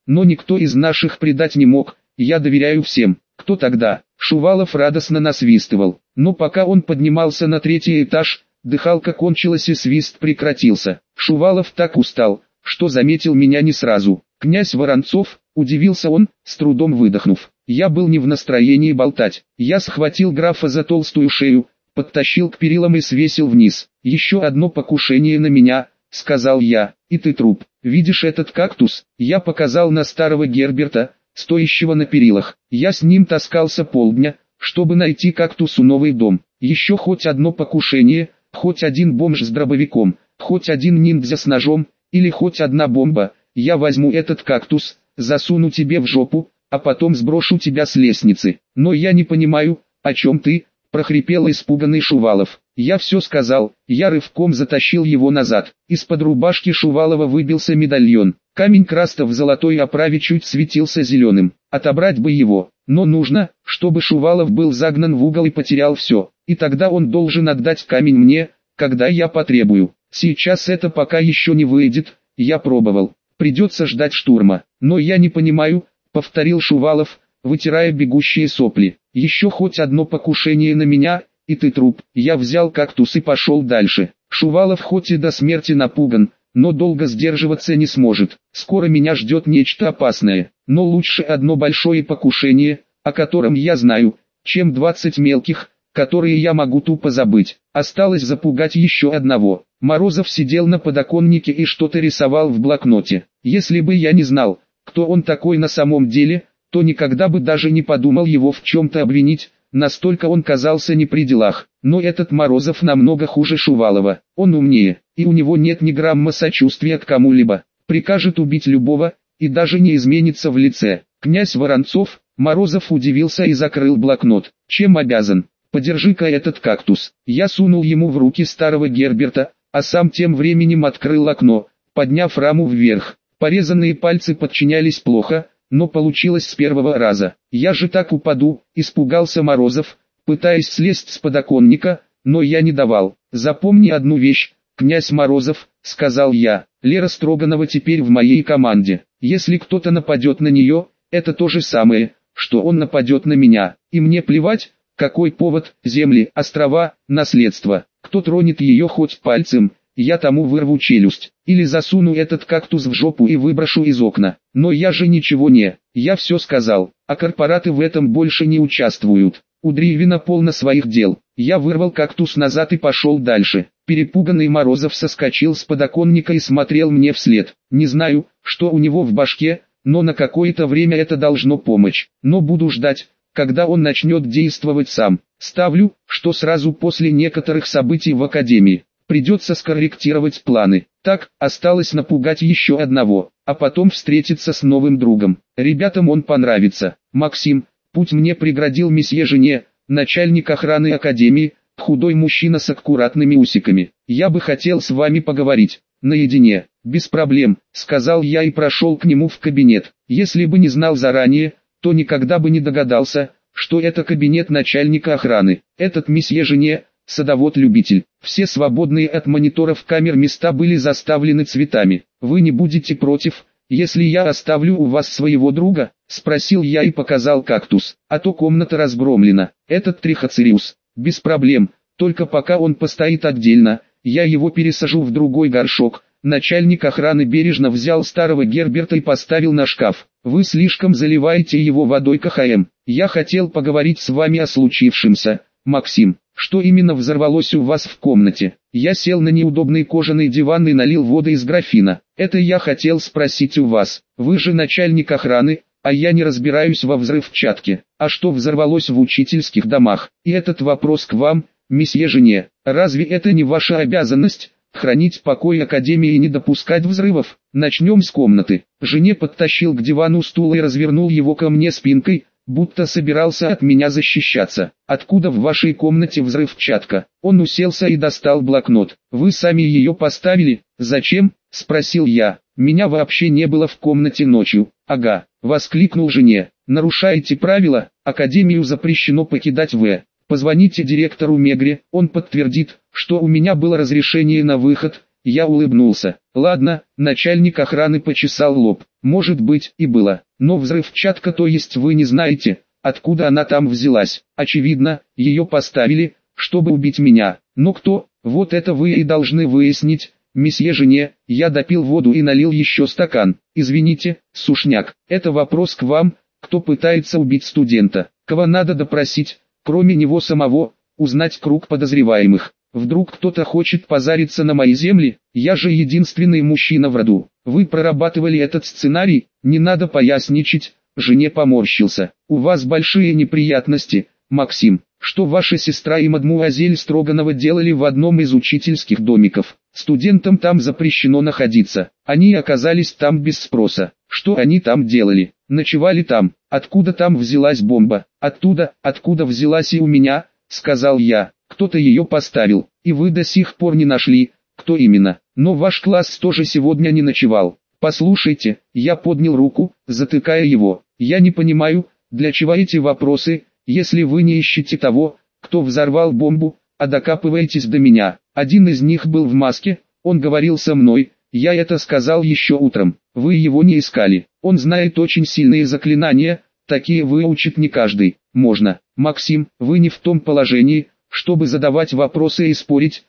но никто из наших предать не мог, я доверяю всем. Кто тогда? Шувалов радостно насвистывал, но пока он поднимался на третий этаж, дыхалка кончилась и свист прекратился. Шувалов так устал, что заметил меня не сразу. «Князь Воронцов», — удивился он, с трудом выдохнув. Я был не в настроении болтать. Я схватил графа за толстую шею, подтащил к перилам и свесил вниз. «Еще одно покушение на меня», — сказал я, — «и ты труп. Видишь этот кактус?» Я показал на старого Герберта, стоящего на перилах. Я с ним таскался полдня, чтобы найти кактусу новый дом. Еще хоть одно покушение, хоть один бомж с дробовиком, хоть один ниндзя с ножом, или хоть одна бомба. Я возьму этот кактус, засуну тебе в жопу, а потом сброшу тебя с лестницы. Но я не понимаю, о чем ты, прохрипел испуганный Шувалов. Я все сказал, я рывком затащил его назад. Из-под рубашки Шувалова выбился медальон. Камень краста в золотой оправе чуть светился зеленым. Отобрать бы его, но нужно, чтобы Шувалов был загнан в угол и потерял все. И тогда он должен отдать камень мне, когда я потребую. Сейчас это пока еще не выйдет, я пробовал. Придется ждать штурма. Но я не понимаю, повторил Шувалов, вытирая бегущие сопли. Еще хоть одно покушение на меня, и ты труп. Я взял кактус и пошел дальше. Шувалов хоть и до смерти напуган, но долго сдерживаться не сможет. Скоро меня ждет нечто опасное. Но лучше одно большое покушение, о котором я знаю, чем 20 мелких, которые я могу тупо забыть. Осталось запугать еще одного. Морозов сидел на подоконнике и что-то рисовал в блокноте. Если бы я не знал, кто он такой на самом деле, то никогда бы даже не подумал его в чем-то обвинить, настолько он казался не при делах. Но этот Морозов намного хуже Шувалова. Он умнее, и у него нет ни грамма сочувствия к кому-либо. Прикажет убить любого, и даже не изменится в лице. «Князь Воронцов», Морозов удивился и закрыл блокнот. «Чем обязан? Подержи-ка этот кактус». Я сунул ему в руки старого Герберта, а сам тем временем открыл окно, подняв раму вверх. Порезанные пальцы подчинялись плохо, но получилось с первого раза. «Я же так упаду», — испугался Морозов, пытаясь слезть с подоконника, но я не давал. «Запомни одну вещь, князь Морозов», — сказал я, — «Лера Строганова теперь в моей команде. Если кто-то нападет на нее, это то же самое, что он нападет на меня, и мне плевать, какой повод, земли, острова, наследство. Кто тронет ее хоть пальцем, я тому вырву челюсть, или засуну этот кактус в жопу и выброшу из окна. Но я же ничего не, я все сказал, а корпораты в этом больше не участвуют. У Дрейвина полно своих дел». Я вырвал кактус назад и пошел дальше. Перепуганный Морозов соскочил с подоконника и смотрел мне вслед. Не знаю, что у него в башке, но на какое-то время это должно помочь. Но буду ждать, когда он начнет действовать сам. Ставлю, что сразу после некоторых событий в Академии. Придется скорректировать планы. Так, осталось напугать еще одного, а потом встретиться с новым другом. Ребятам он понравится. «Максим, путь мне преградил месье Жене, начальник охраны Академии, худой мужчина с аккуратными усиками. Я бы хотел с вами поговорить, наедине». «Без проблем», — сказал я и прошел к нему в кабинет. Если бы не знал заранее, то никогда бы не догадался, что это кабинет начальника охраны. Этот месье Жене — садовод-любитель. Все свободные от мониторов камер места были заставлены цветами. «Вы не будете против, если я оставлю у вас своего друга?» — спросил я и показал кактус. «А то комната разгромлена. Этот трихоцериус. Без проблем, только пока он постоит отдельно, я его пересажу в другой горшок». Начальник охраны бережно взял старого Герберта и поставил на шкаф. «Вы слишком заливаете его водой КХМ. Я хотел поговорить с вами о случившемся, Максим. Что именно взорвалось у вас в комнате?» Я сел на неудобный кожаный диван и налил воды из графина. «Это я хотел спросить у вас. Вы же начальник охраны, а я не разбираюсь во взрывчатке. А что взорвалось в учительских домах? И этот вопрос к вам, месье Жене. Разве это не ваша обязанность? Хранить покой Академии и не допускать взрывов? Начнем с комнаты». Жене подтащил к дивану стул и развернул его ко мне спинкой, будто собирался от меня защищаться. «Откуда в вашей комнате взрывчатка?» Он уселся и достал блокнот. «Вы сами ее поставили?» «Зачем?» — спросил я. «Меня вообще не было в комнате ночью». «Ага», — воскликнул Жене. «Нарушаете правила, Академию запрещено покидать Позвоните директору Мегре, он подтвердит, что у меня было разрешение на выход, Я улыбнулся. Ладно, начальник охраны почесал лоб. Может быть и было. Но взрывчатка, то есть вы не знаете, откуда она там взялась? Очевидно, ее поставили, чтобы убить меня. Но кто? Вот это вы и должны выяснить. Месье Жене, я допил воду и налил еще стакан. Извините, сушняк, это вопрос к вам, кто пытается убить студента. Кого надо допросить, кроме него самого, узнать круг подозреваемых. Вдруг кто-то хочет позариться на мои земли? Я же единственный мужчина в роду. Вы прорабатывали этот сценарий? Не надо поясничать. Жене поморщился. У вас большие неприятности, Максим. Что ваша сестра и мадмуазель Строганова делали в одном из учительских домиков? Студентам там запрещено находиться. Они оказались там без спроса. Что они там делали? Ночевали там. Откуда там взялась бомба? Оттуда, откуда взялась и у меня, сказал я. Кто-то ее поставил, и вы до сих пор не нашли, кто именно. Но ваш класс тоже сегодня не ночевал. Послушайте, я поднял руку, затыкая его. Я не понимаю, для чего эти вопросы, если вы не ищете того, кто взорвал бомбу, а докапываетесь до меня. Один из них был в маске, он говорил со мной, я это сказал еще утром. Вы его не искали. Он знает очень сильные заклинания, такие выучит не каждый. Можно. Максим, вы не в том положении, чтобы задавать вопросы и спорить.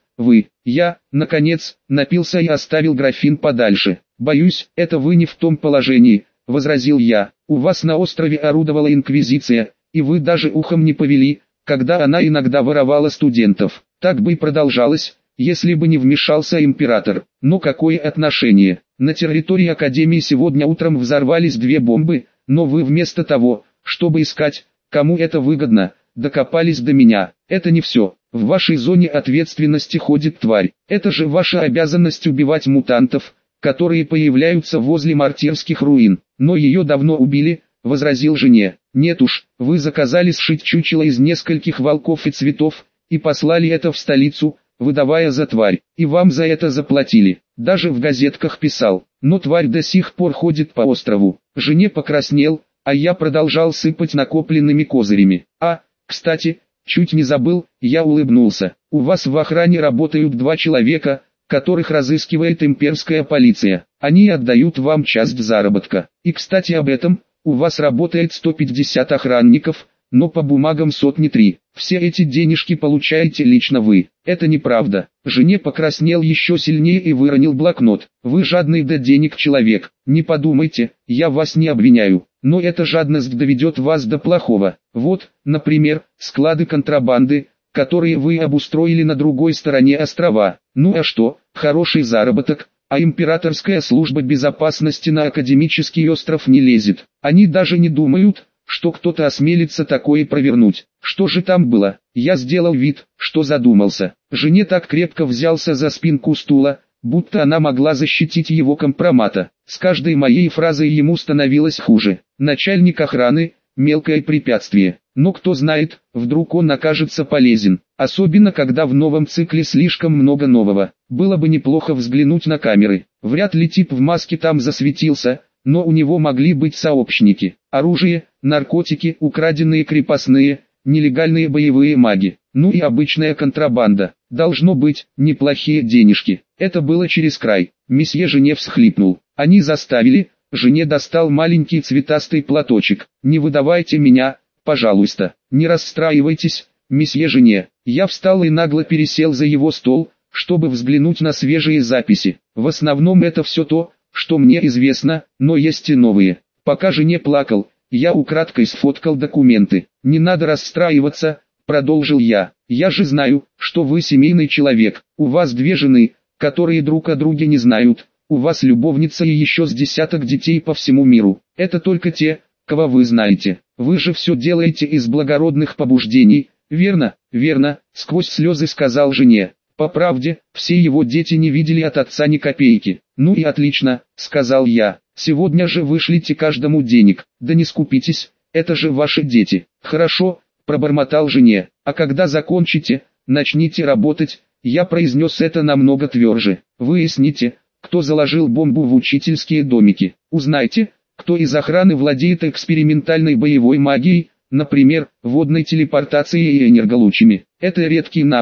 Я, наконец, напился и оставил графин подальше. Боюсь, это вы не в том положении, возразил я. У вас на острове орудовала инквизиция, и вы даже ухом не повели, когда она иногда воровала студентов. Так бы и продолжалось, если бы не вмешался император. Но какое отношение? На территории Академии сегодня утром взорвались 2 бомбы, но вы вместо того, чтобы искать, кому это выгодно, докопались до меня. Это не все. В вашей зоне ответственности ходит тварь. Это же ваша обязанность убивать мутантов, которые появляются возле мартирских руин. Но ее давно убили, возразил Жене. Нет уж, вы заказали сшить чучело из нескольких волков и цветов, и послали это в столицу, выдавая за тварь. И вам за это заплатили. Даже в газетках писал. Но тварь до сих пор ходит по острову. Жене покраснел, а я продолжал сыпать накопленными козырями. Кстати, чуть не забыл, я улыбнулся. У вас в охране работают 2 человека, которых разыскивает имперская полиция. Они отдают вам часть заработка. И кстати об этом, у вас работает 150 охранников, но по бумагам сотни 3. Все эти денежки получаете лично вы. Это неправда. Жене покраснел еще сильнее и выронил блокнот. Вы жадный до денег человек. Не подумайте, я вас не обвиняю. Но эта жадность доведет вас до плохого. Вот, например, склады контрабанды, которые вы обустроили на другой стороне острова. Ну а что, хороший заработок, а императорская служба безопасности на академический остров не лезет. Они даже не думают, что кто-то осмелится такое провернуть. Что же там было? Я сделал вид, что задумался. Жене так крепко взялся за спинку стула, будто она могла защитить его компромата. С каждой моей фразой ему становилось хуже. Начальник охраны – мелкое препятствие. Но кто знает, вдруг он окажется полезен. Особенно когда в новом цикле слишком много нового. Было бы неплохо взглянуть на камеры. Вряд ли тип в маске там засветился, но у него могли быть сообщники. Оружие, наркотики, украденные крепостные, нелегальные боевые маги. Ну и обычная контрабанда. Должно быть, неплохие денежки. Это было через край. Месье Жене всхлипнул. Они заставили. Жене достал маленький цветастый платочек. Не выдавайте меня, пожалуйста. Не расстраивайтесь, месье Жене. Я встал и нагло пересел за его стол, чтобы взглянуть на свежие записи. В основном это все то, что мне известно, но есть и новые. Пока Жене плакал, я украдкой сфоткал документы. Не надо расстраиваться, продолжил я. Я же знаю, что вы семейный человек. У вас 2 жены, которые друг о друге не знают. У вас любовница и еще с десяток детей по всему миру. Это только те, кого вы знаете. Вы же все делаете из благородных побуждений, верно? Верно, сквозь слезы сказал Жене. По правде, все его дети не видели от отца ни копейки. Ну и отлично, сказал я. Сегодня же вышлите каждому денег. Да не скупитесь, это же ваши дети. Хорошо, пробормотал Жене. А когда закончите, начните работать. Я произнес это намного тверже. Выясните, кто заложил бомбу в учительские домики. Узнайте, кто из охраны владеет экспериментальной боевой магией, например, водной телепортацией и энерголучами. Это редкий навык,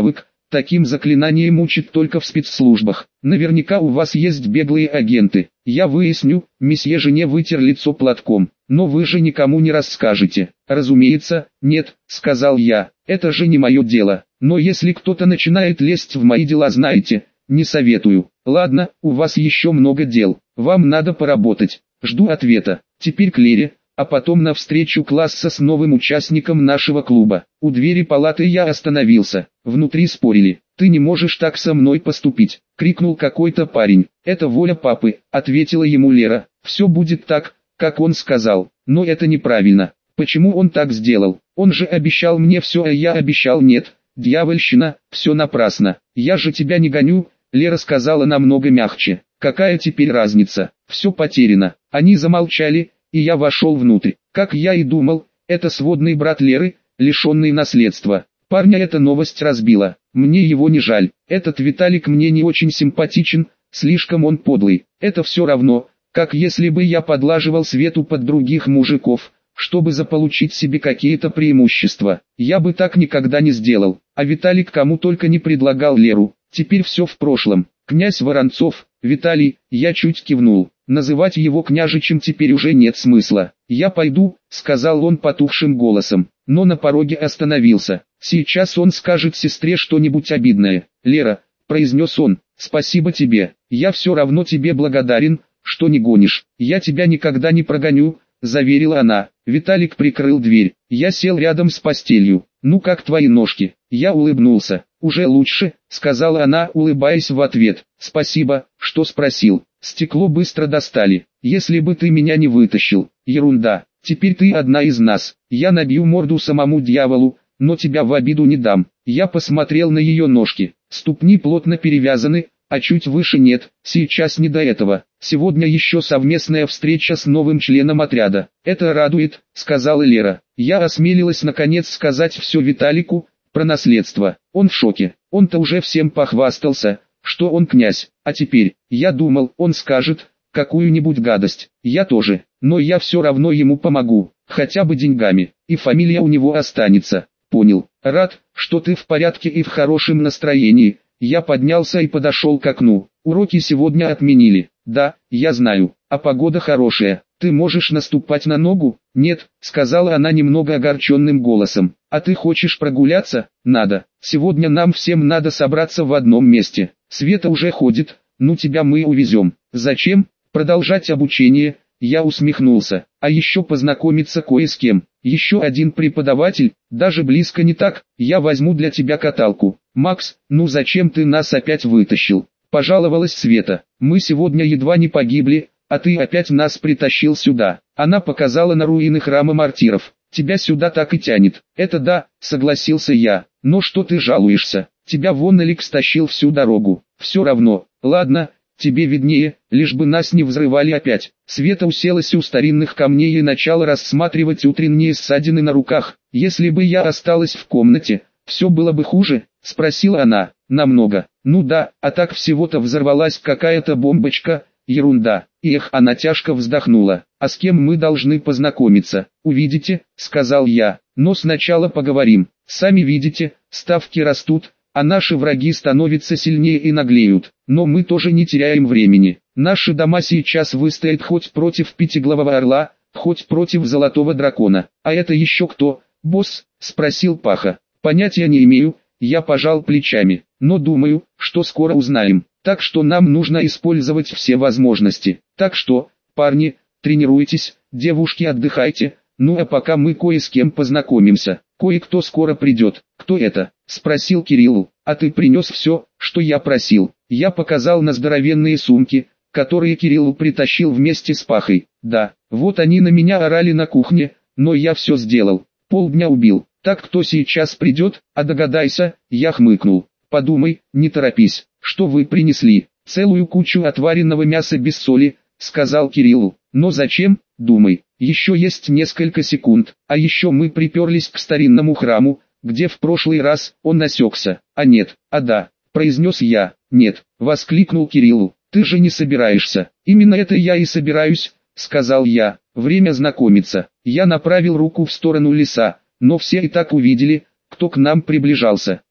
Таким заклинанием учат только в спецслужбах. Наверняка у вас есть беглые агенты. Я выясню. Месье Жене вытер лицо платком. Но вы же никому не расскажете. Разумеется, нет, сказал я. Это же не мое дело. Но если кто-то начинает лезть в мои дела, знаете, не советую. Ладно, у вас еще много дел. Вам надо поработать. Жду ответа. Теперь к Лере, а потом на встречу класса с новым участником нашего клуба. У двери палаты я остановился. Внутри спорили. «Ты не можешь так со мной поступить», — крикнул какой-то парень. «Это воля папы», — ответила ему Лера. «Все будет так, как он сказал. Но это неправильно. Почему он так сделал? Он же обещал мне все, а я обещал нет. Дьявольщина, все напрасно. Я же тебя не гоню», — Лера сказала намного мягче. «Какая теперь разница? Все потеряно». Они замолчали, и я вошел внутрь. Как я и думал, это сводный брат Леры, лишенный наследства. Парня эта новость разбила. Мне его не жаль. Этот Виталик мне не очень симпатичен, слишком он подлый. Это все равно, как если бы я подлаживал Свету под других мужиков, чтобы заполучить себе какие-то преимущества. Я бы так никогда не сделал. А Виталик кому только не предлагал Леру. Теперь все в прошлом. Князь Воронцов, Виталий, я чуть кивнул. Называть его княжичем теперь уже нет смысла. «Я пойду», — сказал он потухшим голосом, но на пороге остановился. «Сейчас он скажет сестре что-нибудь обидное». «Лера», — произнес он, — «спасибо тебе. Я все равно тебе благодарен, что не гонишь. Я тебя никогда не прогоню», — заверила она. Виталик прикрыл дверь. Я сел рядом с постелью. «Ну как твои ножки?» Я улыбнулся. «Уже лучше», — сказала она, улыбаясь в ответ. «Спасибо, что спросил. Стекло быстро достали. Если бы ты меня не вытащил». «Ерунда. Теперь ты одна из нас. Я набью морду самому дьяволу, но тебя в обиду не дам». Я посмотрел на ее ножки. Ступни плотно перевязаны, а чуть выше нет. Сейчас не до этого. Сегодня еще совместная встреча с новым членом отряда. «Это радует», — сказала Лера. Я осмелилась наконец сказать все Виталику про наследство. Он в шоке. Он-то уже всем похвастался, что он князь. А теперь, я думал, он скажет какую-нибудь гадость. Я тоже, но я все равно ему помогу, хотя бы деньгами, и фамилия у него останется. Понял. Рад, что ты в порядке и в хорошем настроении. Я поднялся и подошел к окну. Уроки сегодня отменили. Да, я знаю. А погода хорошая. Ты можешь наступать на ногу? Нет, сказала она немного огорченным голосом. А ты хочешь прогуляться? Надо. Сегодня нам всем надо собраться в одном месте. Света уже ходит. Ну тебя мы увезем. Зачем? Продолжать обучение. Я усмехнулся. А еще познакомиться кое с кем. Еще один преподаватель, даже близко не так. Я возьму для тебя каталку. Макс, ну зачем ты нас опять вытащил? Пожаловалась Света. Мы сегодня едва не погибли, а ты опять нас притащил сюда. Она показала на руины храма мартиров. Тебя сюда так и тянет. Это да, согласился я. Но что ты жалуешься? Тебя вон Алекс тащил всю дорогу. Все равно. Ладно, тебе виднее, лишь бы нас не взрывали опять. Света уселась у старинных камней и начала рассматривать утренние ссадины на руках. Если бы я осталась в комнате, все было бы хуже, спросила она. Намного. Ну да, а так всего-то взорвалась какая-то бомбочка. Ерунда. Эх, она тяжко вздохнула. А с кем мы должны познакомиться? Увидите, сказал я. Но сначала поговорим. Сами видите, ставки растут, а наши враги становятся сильнее и наглеют. Но мы тоже не теряем времени. Наши дома сейчас выстоят хоть против пятиглавого орла, хоть против золотого дракона. А это еще кто? Босс? Спросил Паха. Понятия не имею, я пожал плечами. Но думаю, что скоро узнаем. Так что нам нужно использовать все возможности. Так что, парни, тренируйтесь, девушки отдыхайте. Ну а пока мы кое с кем познакомимся. Кое-кто скоро придет. Кто это? Спросил Кирилл. А ты принес все, что я просил. Я показал на здоровенные сумки, которые Кирилл притащил вместе с Пахой. Да, вот они на меня орали на кухне, но я все сделал. Полдня убил. Так кто сейчас придет? А догадайся, я хмыкнул. Подумай, не торопись. Что вы принесли? Целую кучу отваренного мяса без соли, сказал Кирилл. Но зачем? Думай. Еще есть несколько секунд. А еще мы приперлись к старинному храму, где в прошлый раз он осекся. А нет, а да, произнес я. Нет, воскликнул Кирилл. Ты же не собираешься. Именно это я и собираюсь, сказал я. Время знакомиться. Я направил руку в сторону леса, но все и так увидели, кто к нам приближался.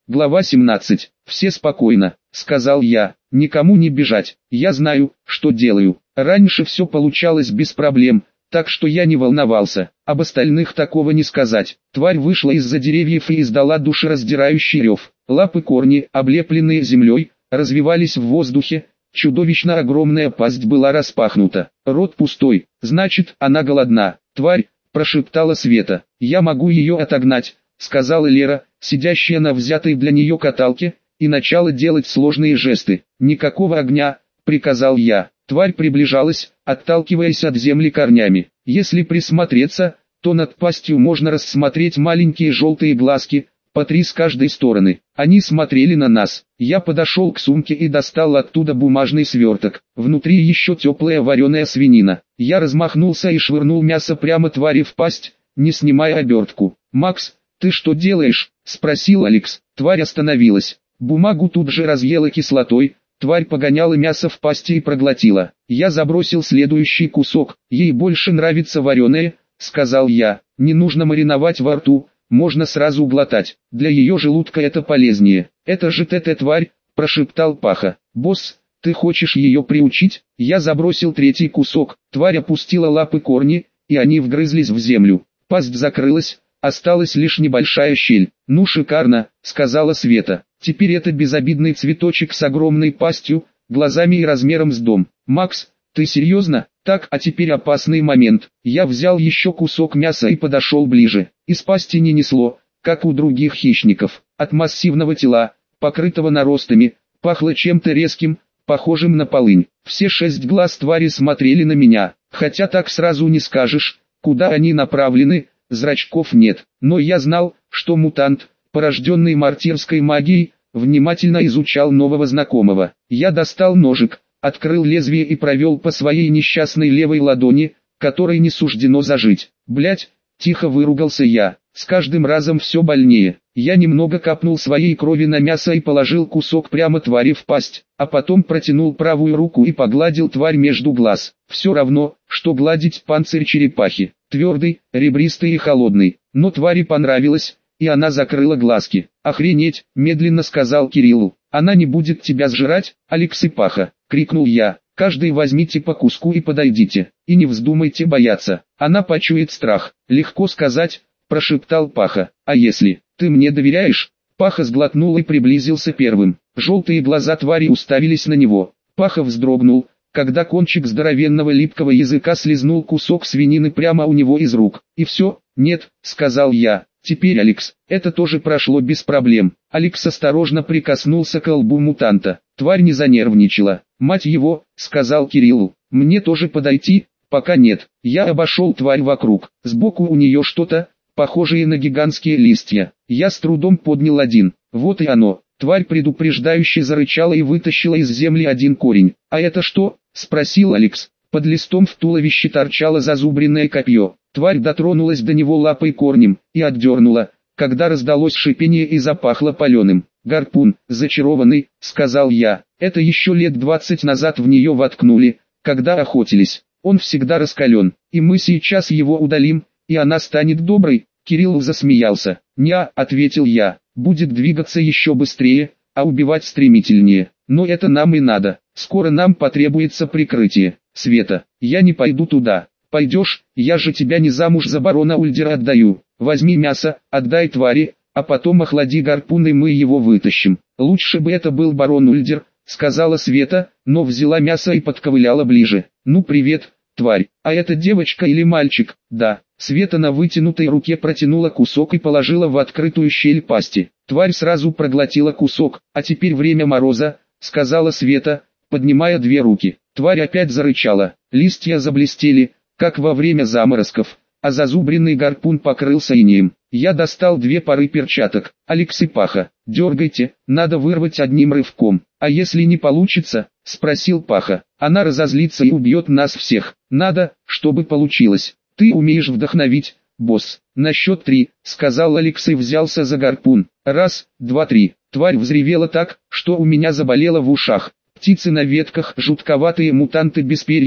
Глава 17. Все спокойно, сказал я. Никому не бежать. Я знаю, что делаю. Раньше все получалось без проблем, так что я не волновался. Об остальных такого не сказать. Тварь вышла из-за деревьев и издала душераздирающий рев. Лапы корни, облепленные землей, развивались в воздухе. Чудовищно огромная пасть была распахнута. Рот пустой, значит, она голодна. Тварь, прошептала Света. Я могу ее отогнать, сказала Лера, сидящая на взятой для нее каталке, и начала делать сложные жесты. Никакого огня, приказал я. Тварь приближалась, отталкиваясь от земли корнями. Если присмотреться, то над пастью можно рассмотреть маленькие желтые глазки, по 3 с каждой стороны. Они смотрели на нас. Я подошел к сумке и достал оттуда бумажный сверток. Внутри еще теплая вареная свинина. Я размахнулся и швырнул мясо прямо твари в пасть, не снимая обертку. «Макс, ты что делаешь?» – спросил Алекс. Тварь остановилась. Бумагу тут же разъела кислотой. Тварь погоняла мясо в пасти и проглотила. Я забросил следующий кусок. «Ей больше нравится вареное», — сказал я. «Не нужно мариновать во рту, можно сразу глотать. Для ее желудка это полезнее». «Это же тварь», — прошептал Паха. «Босс, ты хочешь ее приучить?» Я забросил третий кусок. Тварь опустила лапы корни, и они вгрызлись в землю. Пасть закрылась, осталась лишь небольшая щель. «Ну шикарно», — сказала Света. «Теперь это безобидный цветочек с огромной пастью, глазами и размером с дом». «Макс, ты серьезно?» «Так, а теперь опасный момент». Я взял еще кусок мяса и подошел ближе. Из пасти не несло, как у других хищников. От массивного тела, покрытого наростами, пахло чем-то резким, похожим на полынь. Все 6 глаз твари смотрели на меня, хотя так сразу не скажешь, куда они направлены, зрачков нет. Но я знал, что мутант, порожденный мартирской магией, внимательно изучал нового знакомого. Я достал ножик, открыл лезвие и провел по своей несчастной левой ладони, которой не суждено зажить. «Блядь!» – тихо выругался я. С каждым разом все больнее. Я немного капнул своей крови на мясо и положил кусок прямо твари в пасть, а потом протянул правую руку и погладил тварь между глаз. Все равно, что гладить панцирь черепахи. Твердый, ребристый и холодный. Но твари понравилось, и она закрыла глазки. «Охренеть!» – медленно сказал Кириллу. «Она не будет тебя сжирать, Алекс и Паха!» – крикнул я. «Каждый возьмите по куску и подойдите, и не вздумайте бояться. Она почует страх». «Легко сказать», – прошептал Паха. «А если ты мне доверяешь?» Паха сглотнул и приблизился первым. Желтые глаза твари уставились на него. Паха вздрогнул, когда кончик здоровенного липкого языка слизнул кусок свинины прямо у него из рук. «И все?» «Нет», — сказал я. «Теперь, Алекс». Это тоже прошло без проблем. Алекс осторожно прикоснулся к лбу мутанта. Тварь не занервничала. «Мать его», — сказал Кириллу. «Мне тоже подойти?» «Пока нет». Я обошел тварь вокруг. Сбоку у нее что-то, похожее на гигантские листья. Я с трудом поднял один. Вот и оно. Тварь предупреждающе зарычала и вытащила из земли один корень. «А это что?» — спросил Алекс. Под листом в туловище торчало зазубренное копье. Тварь дотронулась до него лапой корнем и отдернула, когда раздалось шипение и запахло паленым. «Гарпун, зачарованный», — сказал я. «Это еще лет 20 назад в нее воткнули, когда охотились. Он всегда раскален, и мы сейчас его удалим, и она станет доброй». Кирилл засмеялся. «Ня», — ответил я, — «будет двигаться еще быстрее, а убивать стремительнее. Но это нам и надо. Скоро нам потребуется прикрытие. Света, я не пойду туда». «Пойдешь, я же тебя не замуж за барона Ульдера отдаю. Возьми мясо, отдай твари, а потом охлади гарпун и мы его вытащим». «Лучше бы это был барон Ульдер», — сказала Света, но взяла мясо и подковыляла ближе. «Ну привет, тварь, а это девочка или мальчик?» «Да». Света на вытянутой руке протянула кусок и положила в открытую щель пасти. Тварь сразу проглотила кусок. «А теперь время мороза», — сказала Света, поднимая 2 руки. Тварь опять зарычала. Листья заблестели, как во время заморозков, а зазубренный гарпун покрылся инеем. Я достал 2 пары перчаток. «Алекс и Паха, дергайте, надо вырвать одним рывком». «А если не получится?» — спросил Паха. «Она разозлится и убьет нас всех. Надо, чтобы получилось. Ты умеешь вдохновить, босс». «На счет 3», — сказал Алекс и взялся за гарпун. 1, 2, 3. Тварь взревела так, что у меня заболело в ушах. Птицы на ветках, жутковатые мутанты без перьев,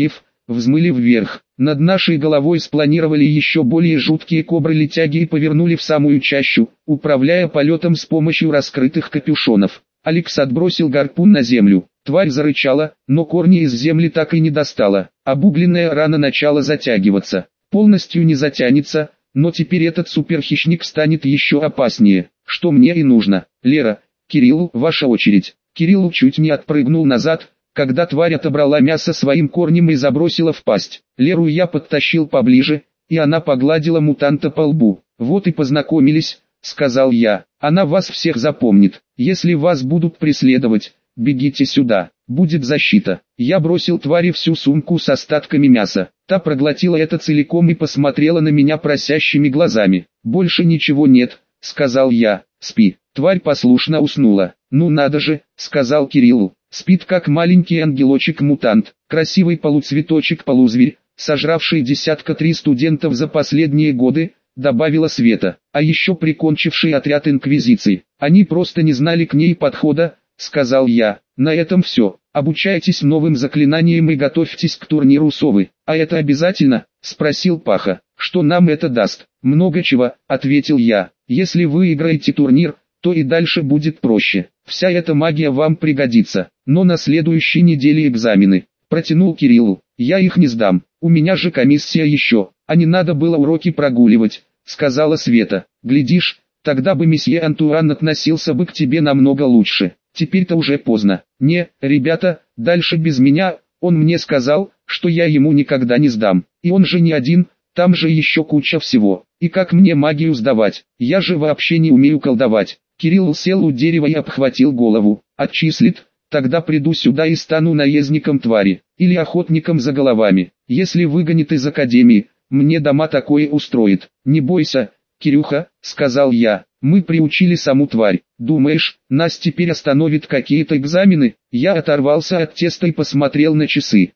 взмыли вверх. Над нашей головой спланировали еще более жуткие кобры-летяги и повернули в самую чащу, управляя полетом с помощью раскрытых капюшонов. Алекс отбросил гарпун на землю. Тварь зарычала, но корни из земли так и не достала. Обугленная рана начала затягиваться. Полностью не затянется, но теперь этот суперхищник станет еще опаснее. Что мне и нужно. Лера, Кириллу, ваша очередь. Кирилл чуть не отпрыгнул назад, когда тварь отобрала мясо своим корнем и забросила в пасть. Леру я подтащил поближе, и она погладила мутанта по лбу. Вот и познакомились, сказал я. Она вас всех запомнит. Если вас будут преследовать, бегите сюда, будет защита. Я бросил твари всю сумку с остатками мяса. Та проглотила это целиком и посмотрела на меня просящими глазами. Больше ничего нет, сказал я. Спи. Тварь послушно уснула. Ну надо же, сказал Кириллу. Спит как маленький ангелочек-мутант. Красивый полуцветочек-полузверь, сожравший 3 студентов за последние годы, добавила Света. А еще прикончивший отряд инквизиции. Они просто не знали к ней подхода, сказал я. На этом все. Обучайтесь новым заклинаниям и готовьтесь к турниру совы. А это обязательно? Спросил Паха. Что нам это даст? Много чего, ответил я. Если вы выиграете турнир, то и дальше будет проще. Вся эта магия вам пригодится. Но на следующей неделе экзамены. Протянул Кириллу. Я их не сдам. У меня же комиссия еще. А не надо было уроки прогуливать, сказала Света. Глядишь, тогда бы месье Антуан относился бы к тебе намного лучше. Теперь-то уже поздно. Не, ребята, дальше без меня. Он мне сказал, что я ему никогда не сдам. И он же не один, там же еще куча всего. И как мне магию сдавать? Я же вообще не умею колдовать. Кирилл сел у дерева и обхватил голову. Отчислит, тогда приду сюда и стану наездником твари, или охотником за головами. Если выгонит из академии, мне дома такое устроит. Не бойся, Кирюха, сказал я. Мы приучили саму тварь. Думаешь, нас теперь остановят какие-то экзамены? Я оторвался от теста и посмотрел на часы.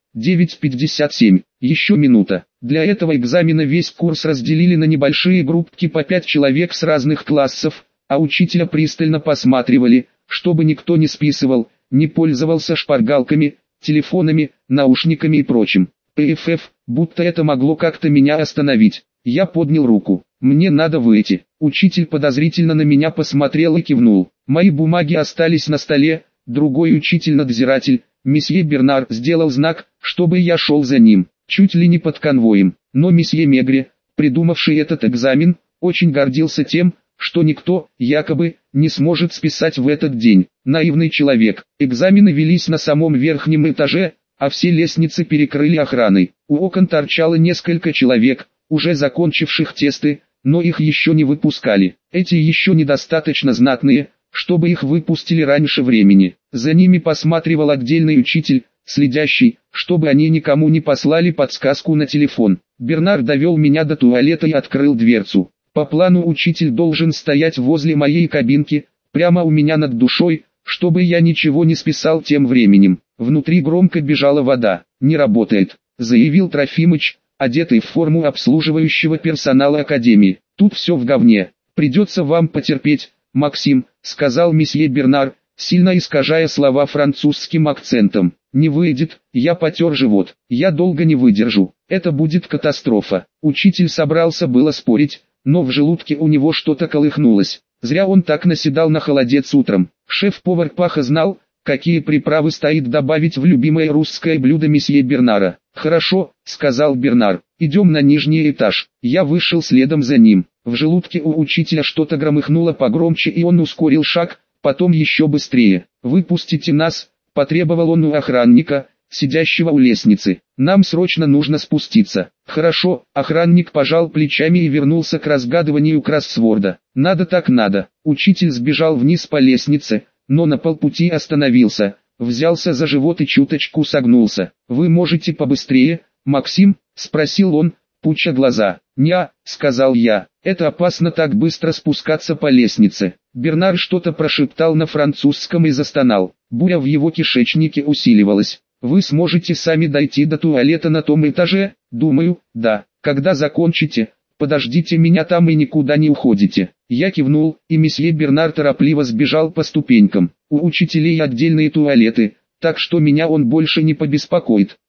9:57. Еще минута. Для этого экзамена весь курс разделили на небольшие группки по 5 человек с разных классов, а учителя пристально посматривали, чтобы никто не списывал, не пользовался шпаргалками, телефонами, наушниками и прочим. ПФФ, будто это могло как-то меня остановить. Я поднял руку. Мне надо выйти. Учитель подозрительно на меня посмотрел и кивнул. Мои бумаги остались на столе. Другой учитель-надзиратель, месье Бернар, сделал знак, чтобы я шел за ним, чуть ли не под конвоем. Но месье Мегре, придумавший этот экзамен, очень гордился тем, что никто, якобы, не сможет списать в этот день. Наивный человек. Экзамены велись на самом верхнем этаже, а все лестницы перекрыли охраной. У окон торчало несколько человек, уже закончивших тесты, но их еще не выпускали. Эти еще недостаточно знатные, чтобы их выпустили раньше времени. За ними посматривал отдельный учитель, следящий, чтобы они никому не послали подсказку на телефон. Бернар довел меня до туалета и открыл дверцу. По плану учитель должен стоять возле моей кабинки, прямо у меня над душой, чтобы я ничего не списал тем временем. Внутри громко бежала вода. «Не работает», — заявил Трофимыч, одетый в форму обслуживающего персонала академии. «Тут все в говне. Придется вам потерпеть, Максим», — сказал месье Бернар, сильно искажая слова французским акцентом. «Не выйдет», — я потер живот. «Я долго не выдержу. Это будет катастрофа». Учитель собрался было спорить, но в желудке у него что-то колыхнулось. Зря он так наседал на холодец утром. Шеф-повар Паха знал, какие приправы стоит добавить в любимое русское блюдо месье Бернара. «Хорошо», — сказал Бернар, — «идем на нижний этаж». Я вышел следом за ним. В желудке у учителя что-то громыхнуло погромче, и он ускорил шаг, потом еще быстрее. «Выпустите нас», — потребовал он у охранника, сидящего у лестницы. «Нам срочно нужно спуститься». «Хорошо», — охранник пожал плечами и вернулся к разгадыванию кроссворда. «Надо так надо». Учитель сбежал вниз по лестнице, но на полпути остановился, взялся за живот и чуточку согнулся. «Вы можете побыстрее, Максим?» — спросил он, пуча глаза. «Ня», — сказал я, — «это опасно так быстро спускаться по лестнице». Бернар что-то прошептал на французском и застонал. Буря в его кишечнике усиливалась. «Вы сможете сами дойти до туалета на том этаже?» «Думаю, да. Когда закончите, подождите меня там и никуда не уходите». Я кивнул, и месье Бернар торопливо сбежал по ступенькам. У учителей отдельные туалеты, так что меня он больше не побеспокоит.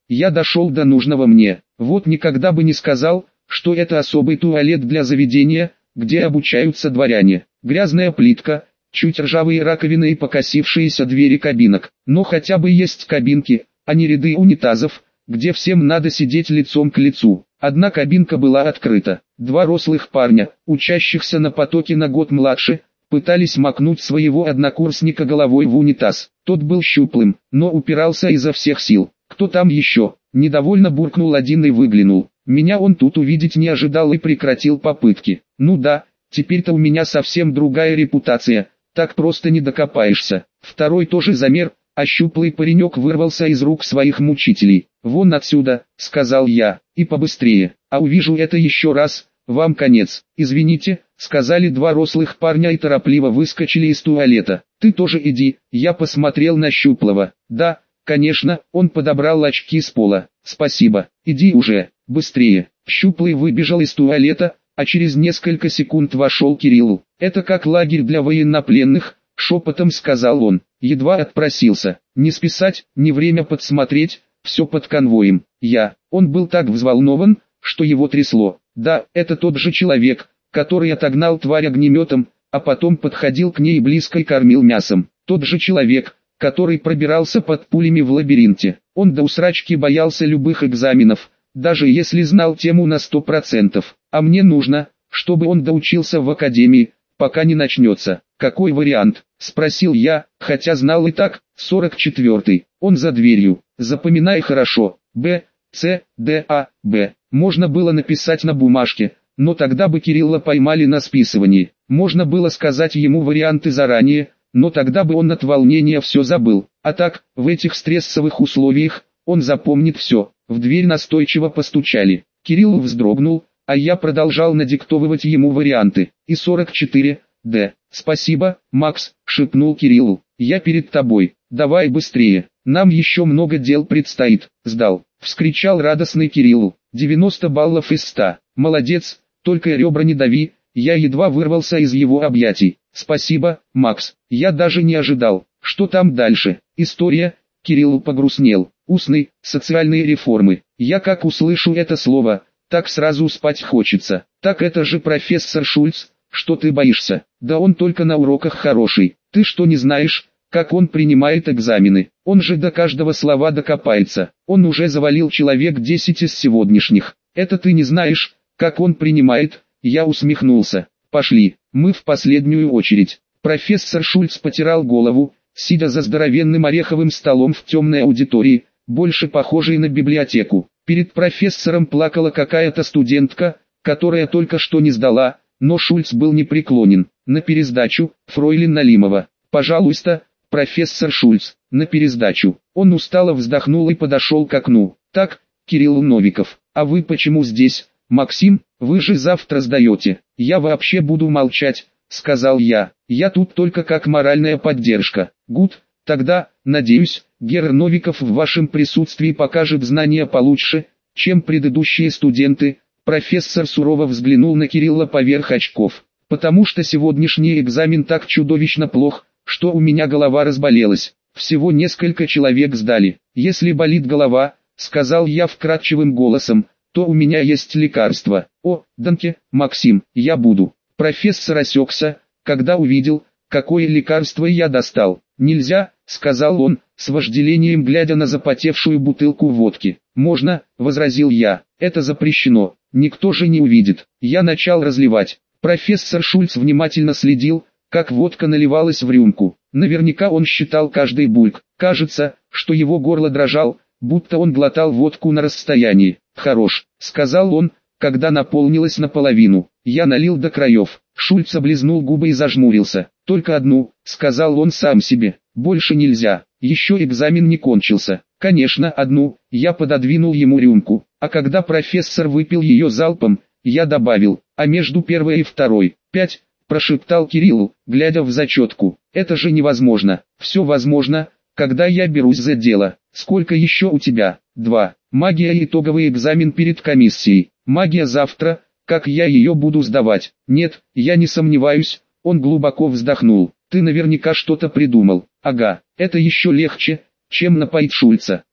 Я дошел до нужного мне. Вот никогда бы не сказал, что это особый туалет для заведения, где обучаются дворяне. Грязная плитка, чуть ржавые раковины и покосившиеся двери кабинок. Но хотя бы есть кабинки, а не ряды унитазов, где всем надо сидеть лицом к лицу. Одна кабинка была открыта. Два рослых парня, учащихся на потоке на год младше, пытались макнуть своего однокурсника головой в унитаз. Тот был щуплым, но упирался изо всех сил. «Кто там еще?» – недовольно буркнул один и выглянул. Меня он тут увидеть не ожидал и прекратил попытки. «Ну да, теперь-то у меня совсем другая репутация, так просто не докопаешься». Второй тоже замер, а щуплый паренек вырвался из рук своих мучителей. «Вон отсюда», — сказал я, — «и побыстрее, а увижу это еще раз, вам конец». «Извините», — сказали два рослых парня и торопливо выскочили из туалета. «Ты тоже иди», — я посмотрел на щуплого. «Да, конечно», — он подобрал очки с пола. «Спасибо, иди уже, быстрее». Щуплый выбежал из туалета, а через несколько секунд вошел Кирилл. «Это как лагерь для военнопленных», — шепотом сказал он. Едва отпросился. Не списать, не время подсмотреть, все под конвоем. Он был так взволнован, что его трясло. Да, это тот же человек, который отогнал тварь огнеметом, а потом подходил к ней близко и кормил мясом. Тот же человек, который пробирался под пулями в лабиринте. Он до усрачки боялся любых экзаменов, даже если знал тему на 100%. А мне нужно, чтобы он доучился в академии, пока не начнется. «Какой вариант?» – спросил я, хотя знал и так. 44-й. Он за дверью. Запоминай хорошо. Б, С, Д, А, Б. Можно было написать на бумажке, но тогда бы Кирилла поймали на списывании. Можно было сказать ему варианты заранее, но тогда бы он от волнения все забыл. А так, в этих стрессовых условиях, он запомнит все. В дверь настойчиво постучали. Кирилл вздрогнул, а я продолжал надиктовывать ему варианты. И 44, Д. «Спасибо, Макс», — шепнул Кириллу. «Я перед тобой. Давай быстрее. Нам еще много дел предстоит». «Сдал», — вскричал радостный Кириллу. 90 баллов из 100. «Молодец, только ребра не дави». Я едва вырвался из его объятий. «Спасибо, Макс. Я даже не ожидал. Что там дальше?» «История». Кирилл погрустнел. «Устный, социальные реформы». Я как услышу это слово, так сразу спать хочется. Так это же профессор Шульц. Что ты боишься? Да он только на уроках хороший. Ты что, не знаешь, как он принимает экзамены? Он же до каждого слова докопается. Он уже завалил человек 10 из сегодняшних. Это ты не знаешь, как он принимает? Я усмехнулся. Пошли, мы в последнюю очередь. Профессор Шульц потирал голову, сидя за здоровенным ореховым столом в темной аудитории, больше похожей на библиотеку. Перед профессором плакала какая-то студентка, которая только что не сдала, но Шульц был непреклонен. На пересдачу, фройлен Налимова. «Пожалуйста, профессор Шульц, на пересдачу». Он устало вздохнул и подошел к окну. «Так, Кирилл Новиков, а вы почему здесь? Максим, вы же завтра сдаете». «Я вообще буду молчать», — сказал я. «Я тут только как моральная поддержка». «Гуд, тогда, надеюсь, Герр Новиков в вашем присутствии покажет знания получше, чем предыдущие студенты». Профессор сурово взглянул на Кирилла поверх очков. «Потому что сегодняшний экзамен так чудовищно плох, что у меня голова разболелась. Всего несколько человек сдали. Если болит голова, — сказал я вкрадчивым голосом, — то у меня есть лекарство. О, Данке, Максим, я буду». Профессор осекся, когда увидел, какое лекарство я достал. «Нельзя», — сказал он, с вожделением глядя на запотевшую бутылку водки. «Можно», — возразил я, — «это запрещено. Никто же не увидит». Я начал разливать. Профессор Шульц внимательно следил, как водка наливалась в рюмку. Наверняка он считал каждый бульк. Кажется, что его горло дрожал, будто он глотал водку на расстоянии. «Хорош», — сказал он, когда наполнилось наполовину. Я налил до краев. Шульц облизнул губы и зажмурился. «Только одну», — сказал он сам себе. «Больше нельзя. Еще экзамен не кончился». «Конечно, одну». Я пододвинул ему рюмку. А когда профессор выпил ее залпом, я добавил: «А между первой и второй 5», — прошептал Кирилл, глядя в зачетку. «Это же невозможно». «Все возможно, когда я берусь за дело». «Сколько еще у тебя?» 2. «Магия и итоговый экзамен перед комиссией». «Магия завтра, как я ее буду сдавать?» «Нет, я не сомневаюсь». Он глубоко вздохнул. «Ты наверняка что-то придумал». «Ага, это еще легче, чем напоить Шульца».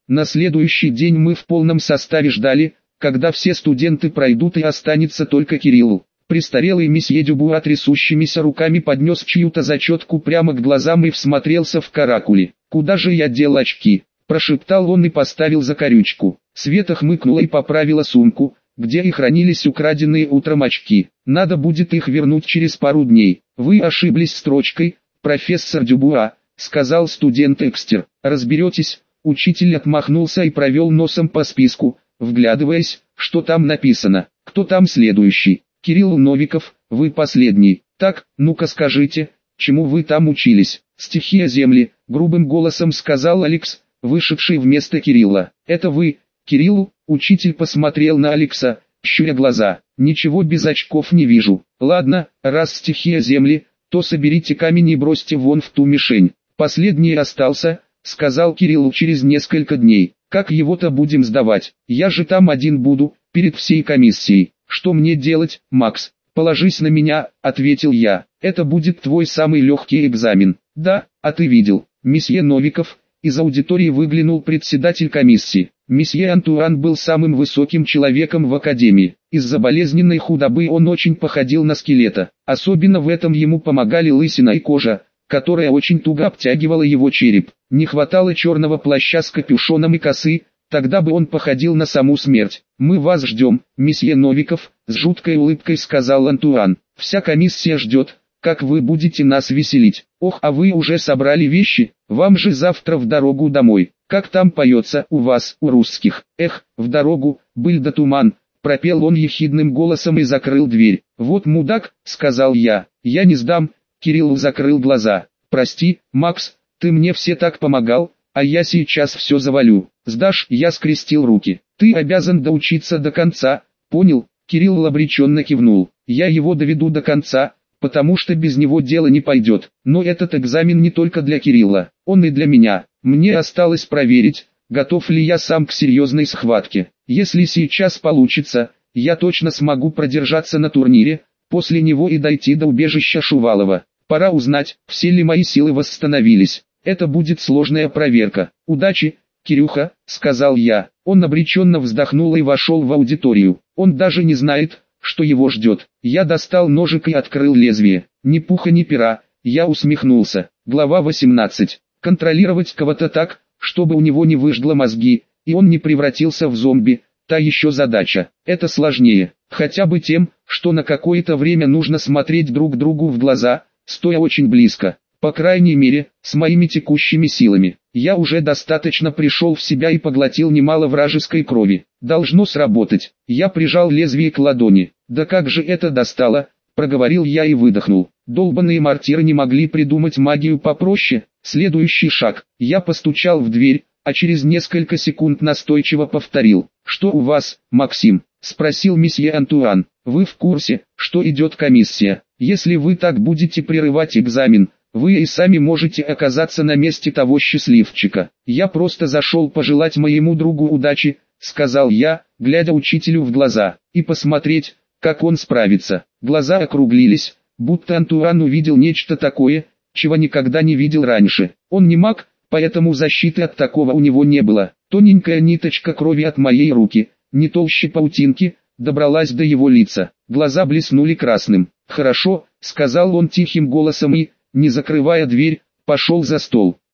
На следующий день мы в полном составе ждали, когда все студенты пройдут и останется только Кирилл. Престарелый месье Дюбуа трясущимися руками поднес чью-то зачетку прямо к глазам и всмотрелся в каракули. «Куда же я дел очки?» – прошептал он и поставил закорючку. Света хмыкнула и поправила сумку, где и хранились украденные утром очки. «Надо будет их вернуть через пару дней». «Вы ошиблись строчкой, профессор Дюбуа», – сказал студент Экстер. «Разберетесь». Учитель отмахнулся и провел носом по списку, вглядываясь, что там написано. «Кто там следующий?» «Кирилл Новиков, вы последний. Так, ну-ка скажите, чему вы там учились?» «Стихия Земли», — грубым голосом сказал Алекс, вышедший вместо Кирилла. «Это вы, Кирилл?» Учитель посмотрел на Алекса, щуря глаза. «Ничего без очков не вижу. Ладно, раз стихия Земли, то соберите камень и бросьте вон в ту мишень». «Последний остался», — сказал Кирилл через несколько дней. «Как его-то будем сдавать? Я же там один буду, перед всей комиссией». «Что мне делать, Макс?» «Положись на меня», — ответил я. «Это будет твой самый легкий экзамен». «Да, а ты видел?» «Месье Новиков». Из аудитории выглянул председатель комиссии. Месье Антуан был самым высоким человеком в академии. Из-за болезненной худобы он очень походил на скелета. Особенно в этом ему помогали лысина и кожа, которая очень туго обтягивала его череп. Не хватало черного плаща с капюшоном и косы, тогда бы он походил на саму смерть. «Мы вас ждем, месье Новиков», — с жуткой улыбкой сказал Антуан. «Вся комиссия ждет, как вы будете нас веселить. Ох, а вы уже собрали вещи? Вам же завтра в дорогу домой. Как там поется у вас, у русских? Эх, в дорогу, быль да туман», — пропел он ехидным голосом и закрыл дверь. «Вот мудак», — сказал я. «Я не сдам». Кирилл закрыл глаза. «Прости, Макс, ты мне все так помогал, а я сейчас все завалю». «Сдашь?» — я скрестил руки. «Ты обязан доучиться до конца, понял?» Кирилл обреченно кивнул. «Я его доведу до конца, потому что без него дело не пойдет. Но этот экзамен не только для Кирилла, он и для меня. Мне осталось проверить, готов ли я сам к серьезной схватке. Если сейчас получится, я точно смогу продержаться на турнире, после него и дойти до убежища Шувалова. Пора узнать, все ли мои силы восстановились. Это будет сложная проверка. Удачи, Кирюха», — сказал я. Он обреченно вздохнул и вошел в аудиторию. Он даже не знает, что его ждет. Я достал ножик и открыл лезвие. Ни пуха ни пера. Я усмехнулся. Глава 18. Контролировать кого-то так, чтобы у него не выжгло мозги, и он не превратился в зомби, та еще задача. Это сложнее. Хотя бы тем, что на какое-то время нужно смотреть друг другу в глаза, стоя очень близко. По крайней мере, с моими текущими силами. Я уже достаточно пришел в себя и поглотил немало вражеской крови. Должно сработать. Я прижал лезвие к ладони. «Да как же это достало?» — проговорил я и выдохнул. Долбаные мортиры не могли придумать магию попроще. Следующий шаг. Я постучал в дверь, а через несколько секунд настойчиво повторил. «Что у вас, Максим?» — спросил месье Антуан. «Вы в курсе, что идет комиссия? Если вы так будете прерывать экзамен, вы и сами можете оказаться на месте того счастливчика. Я просто зашел пожелать моему другу удачи», — сказал я, глядя учителю в глаза, «и посмотреть, как он справится». Глаза округлились, будто Антуан увидел нечто такое, чего никогда не видел раньше. Он не маг, поэтому защиты от такого у него не было. Тоненькая ниточка крови от моей руки, не толще паутинки, добралась до его лица. Глаза блеснули красным. «Хорошо», — сказал он тихим голосом и, не закрывая дверь, пошел за стол.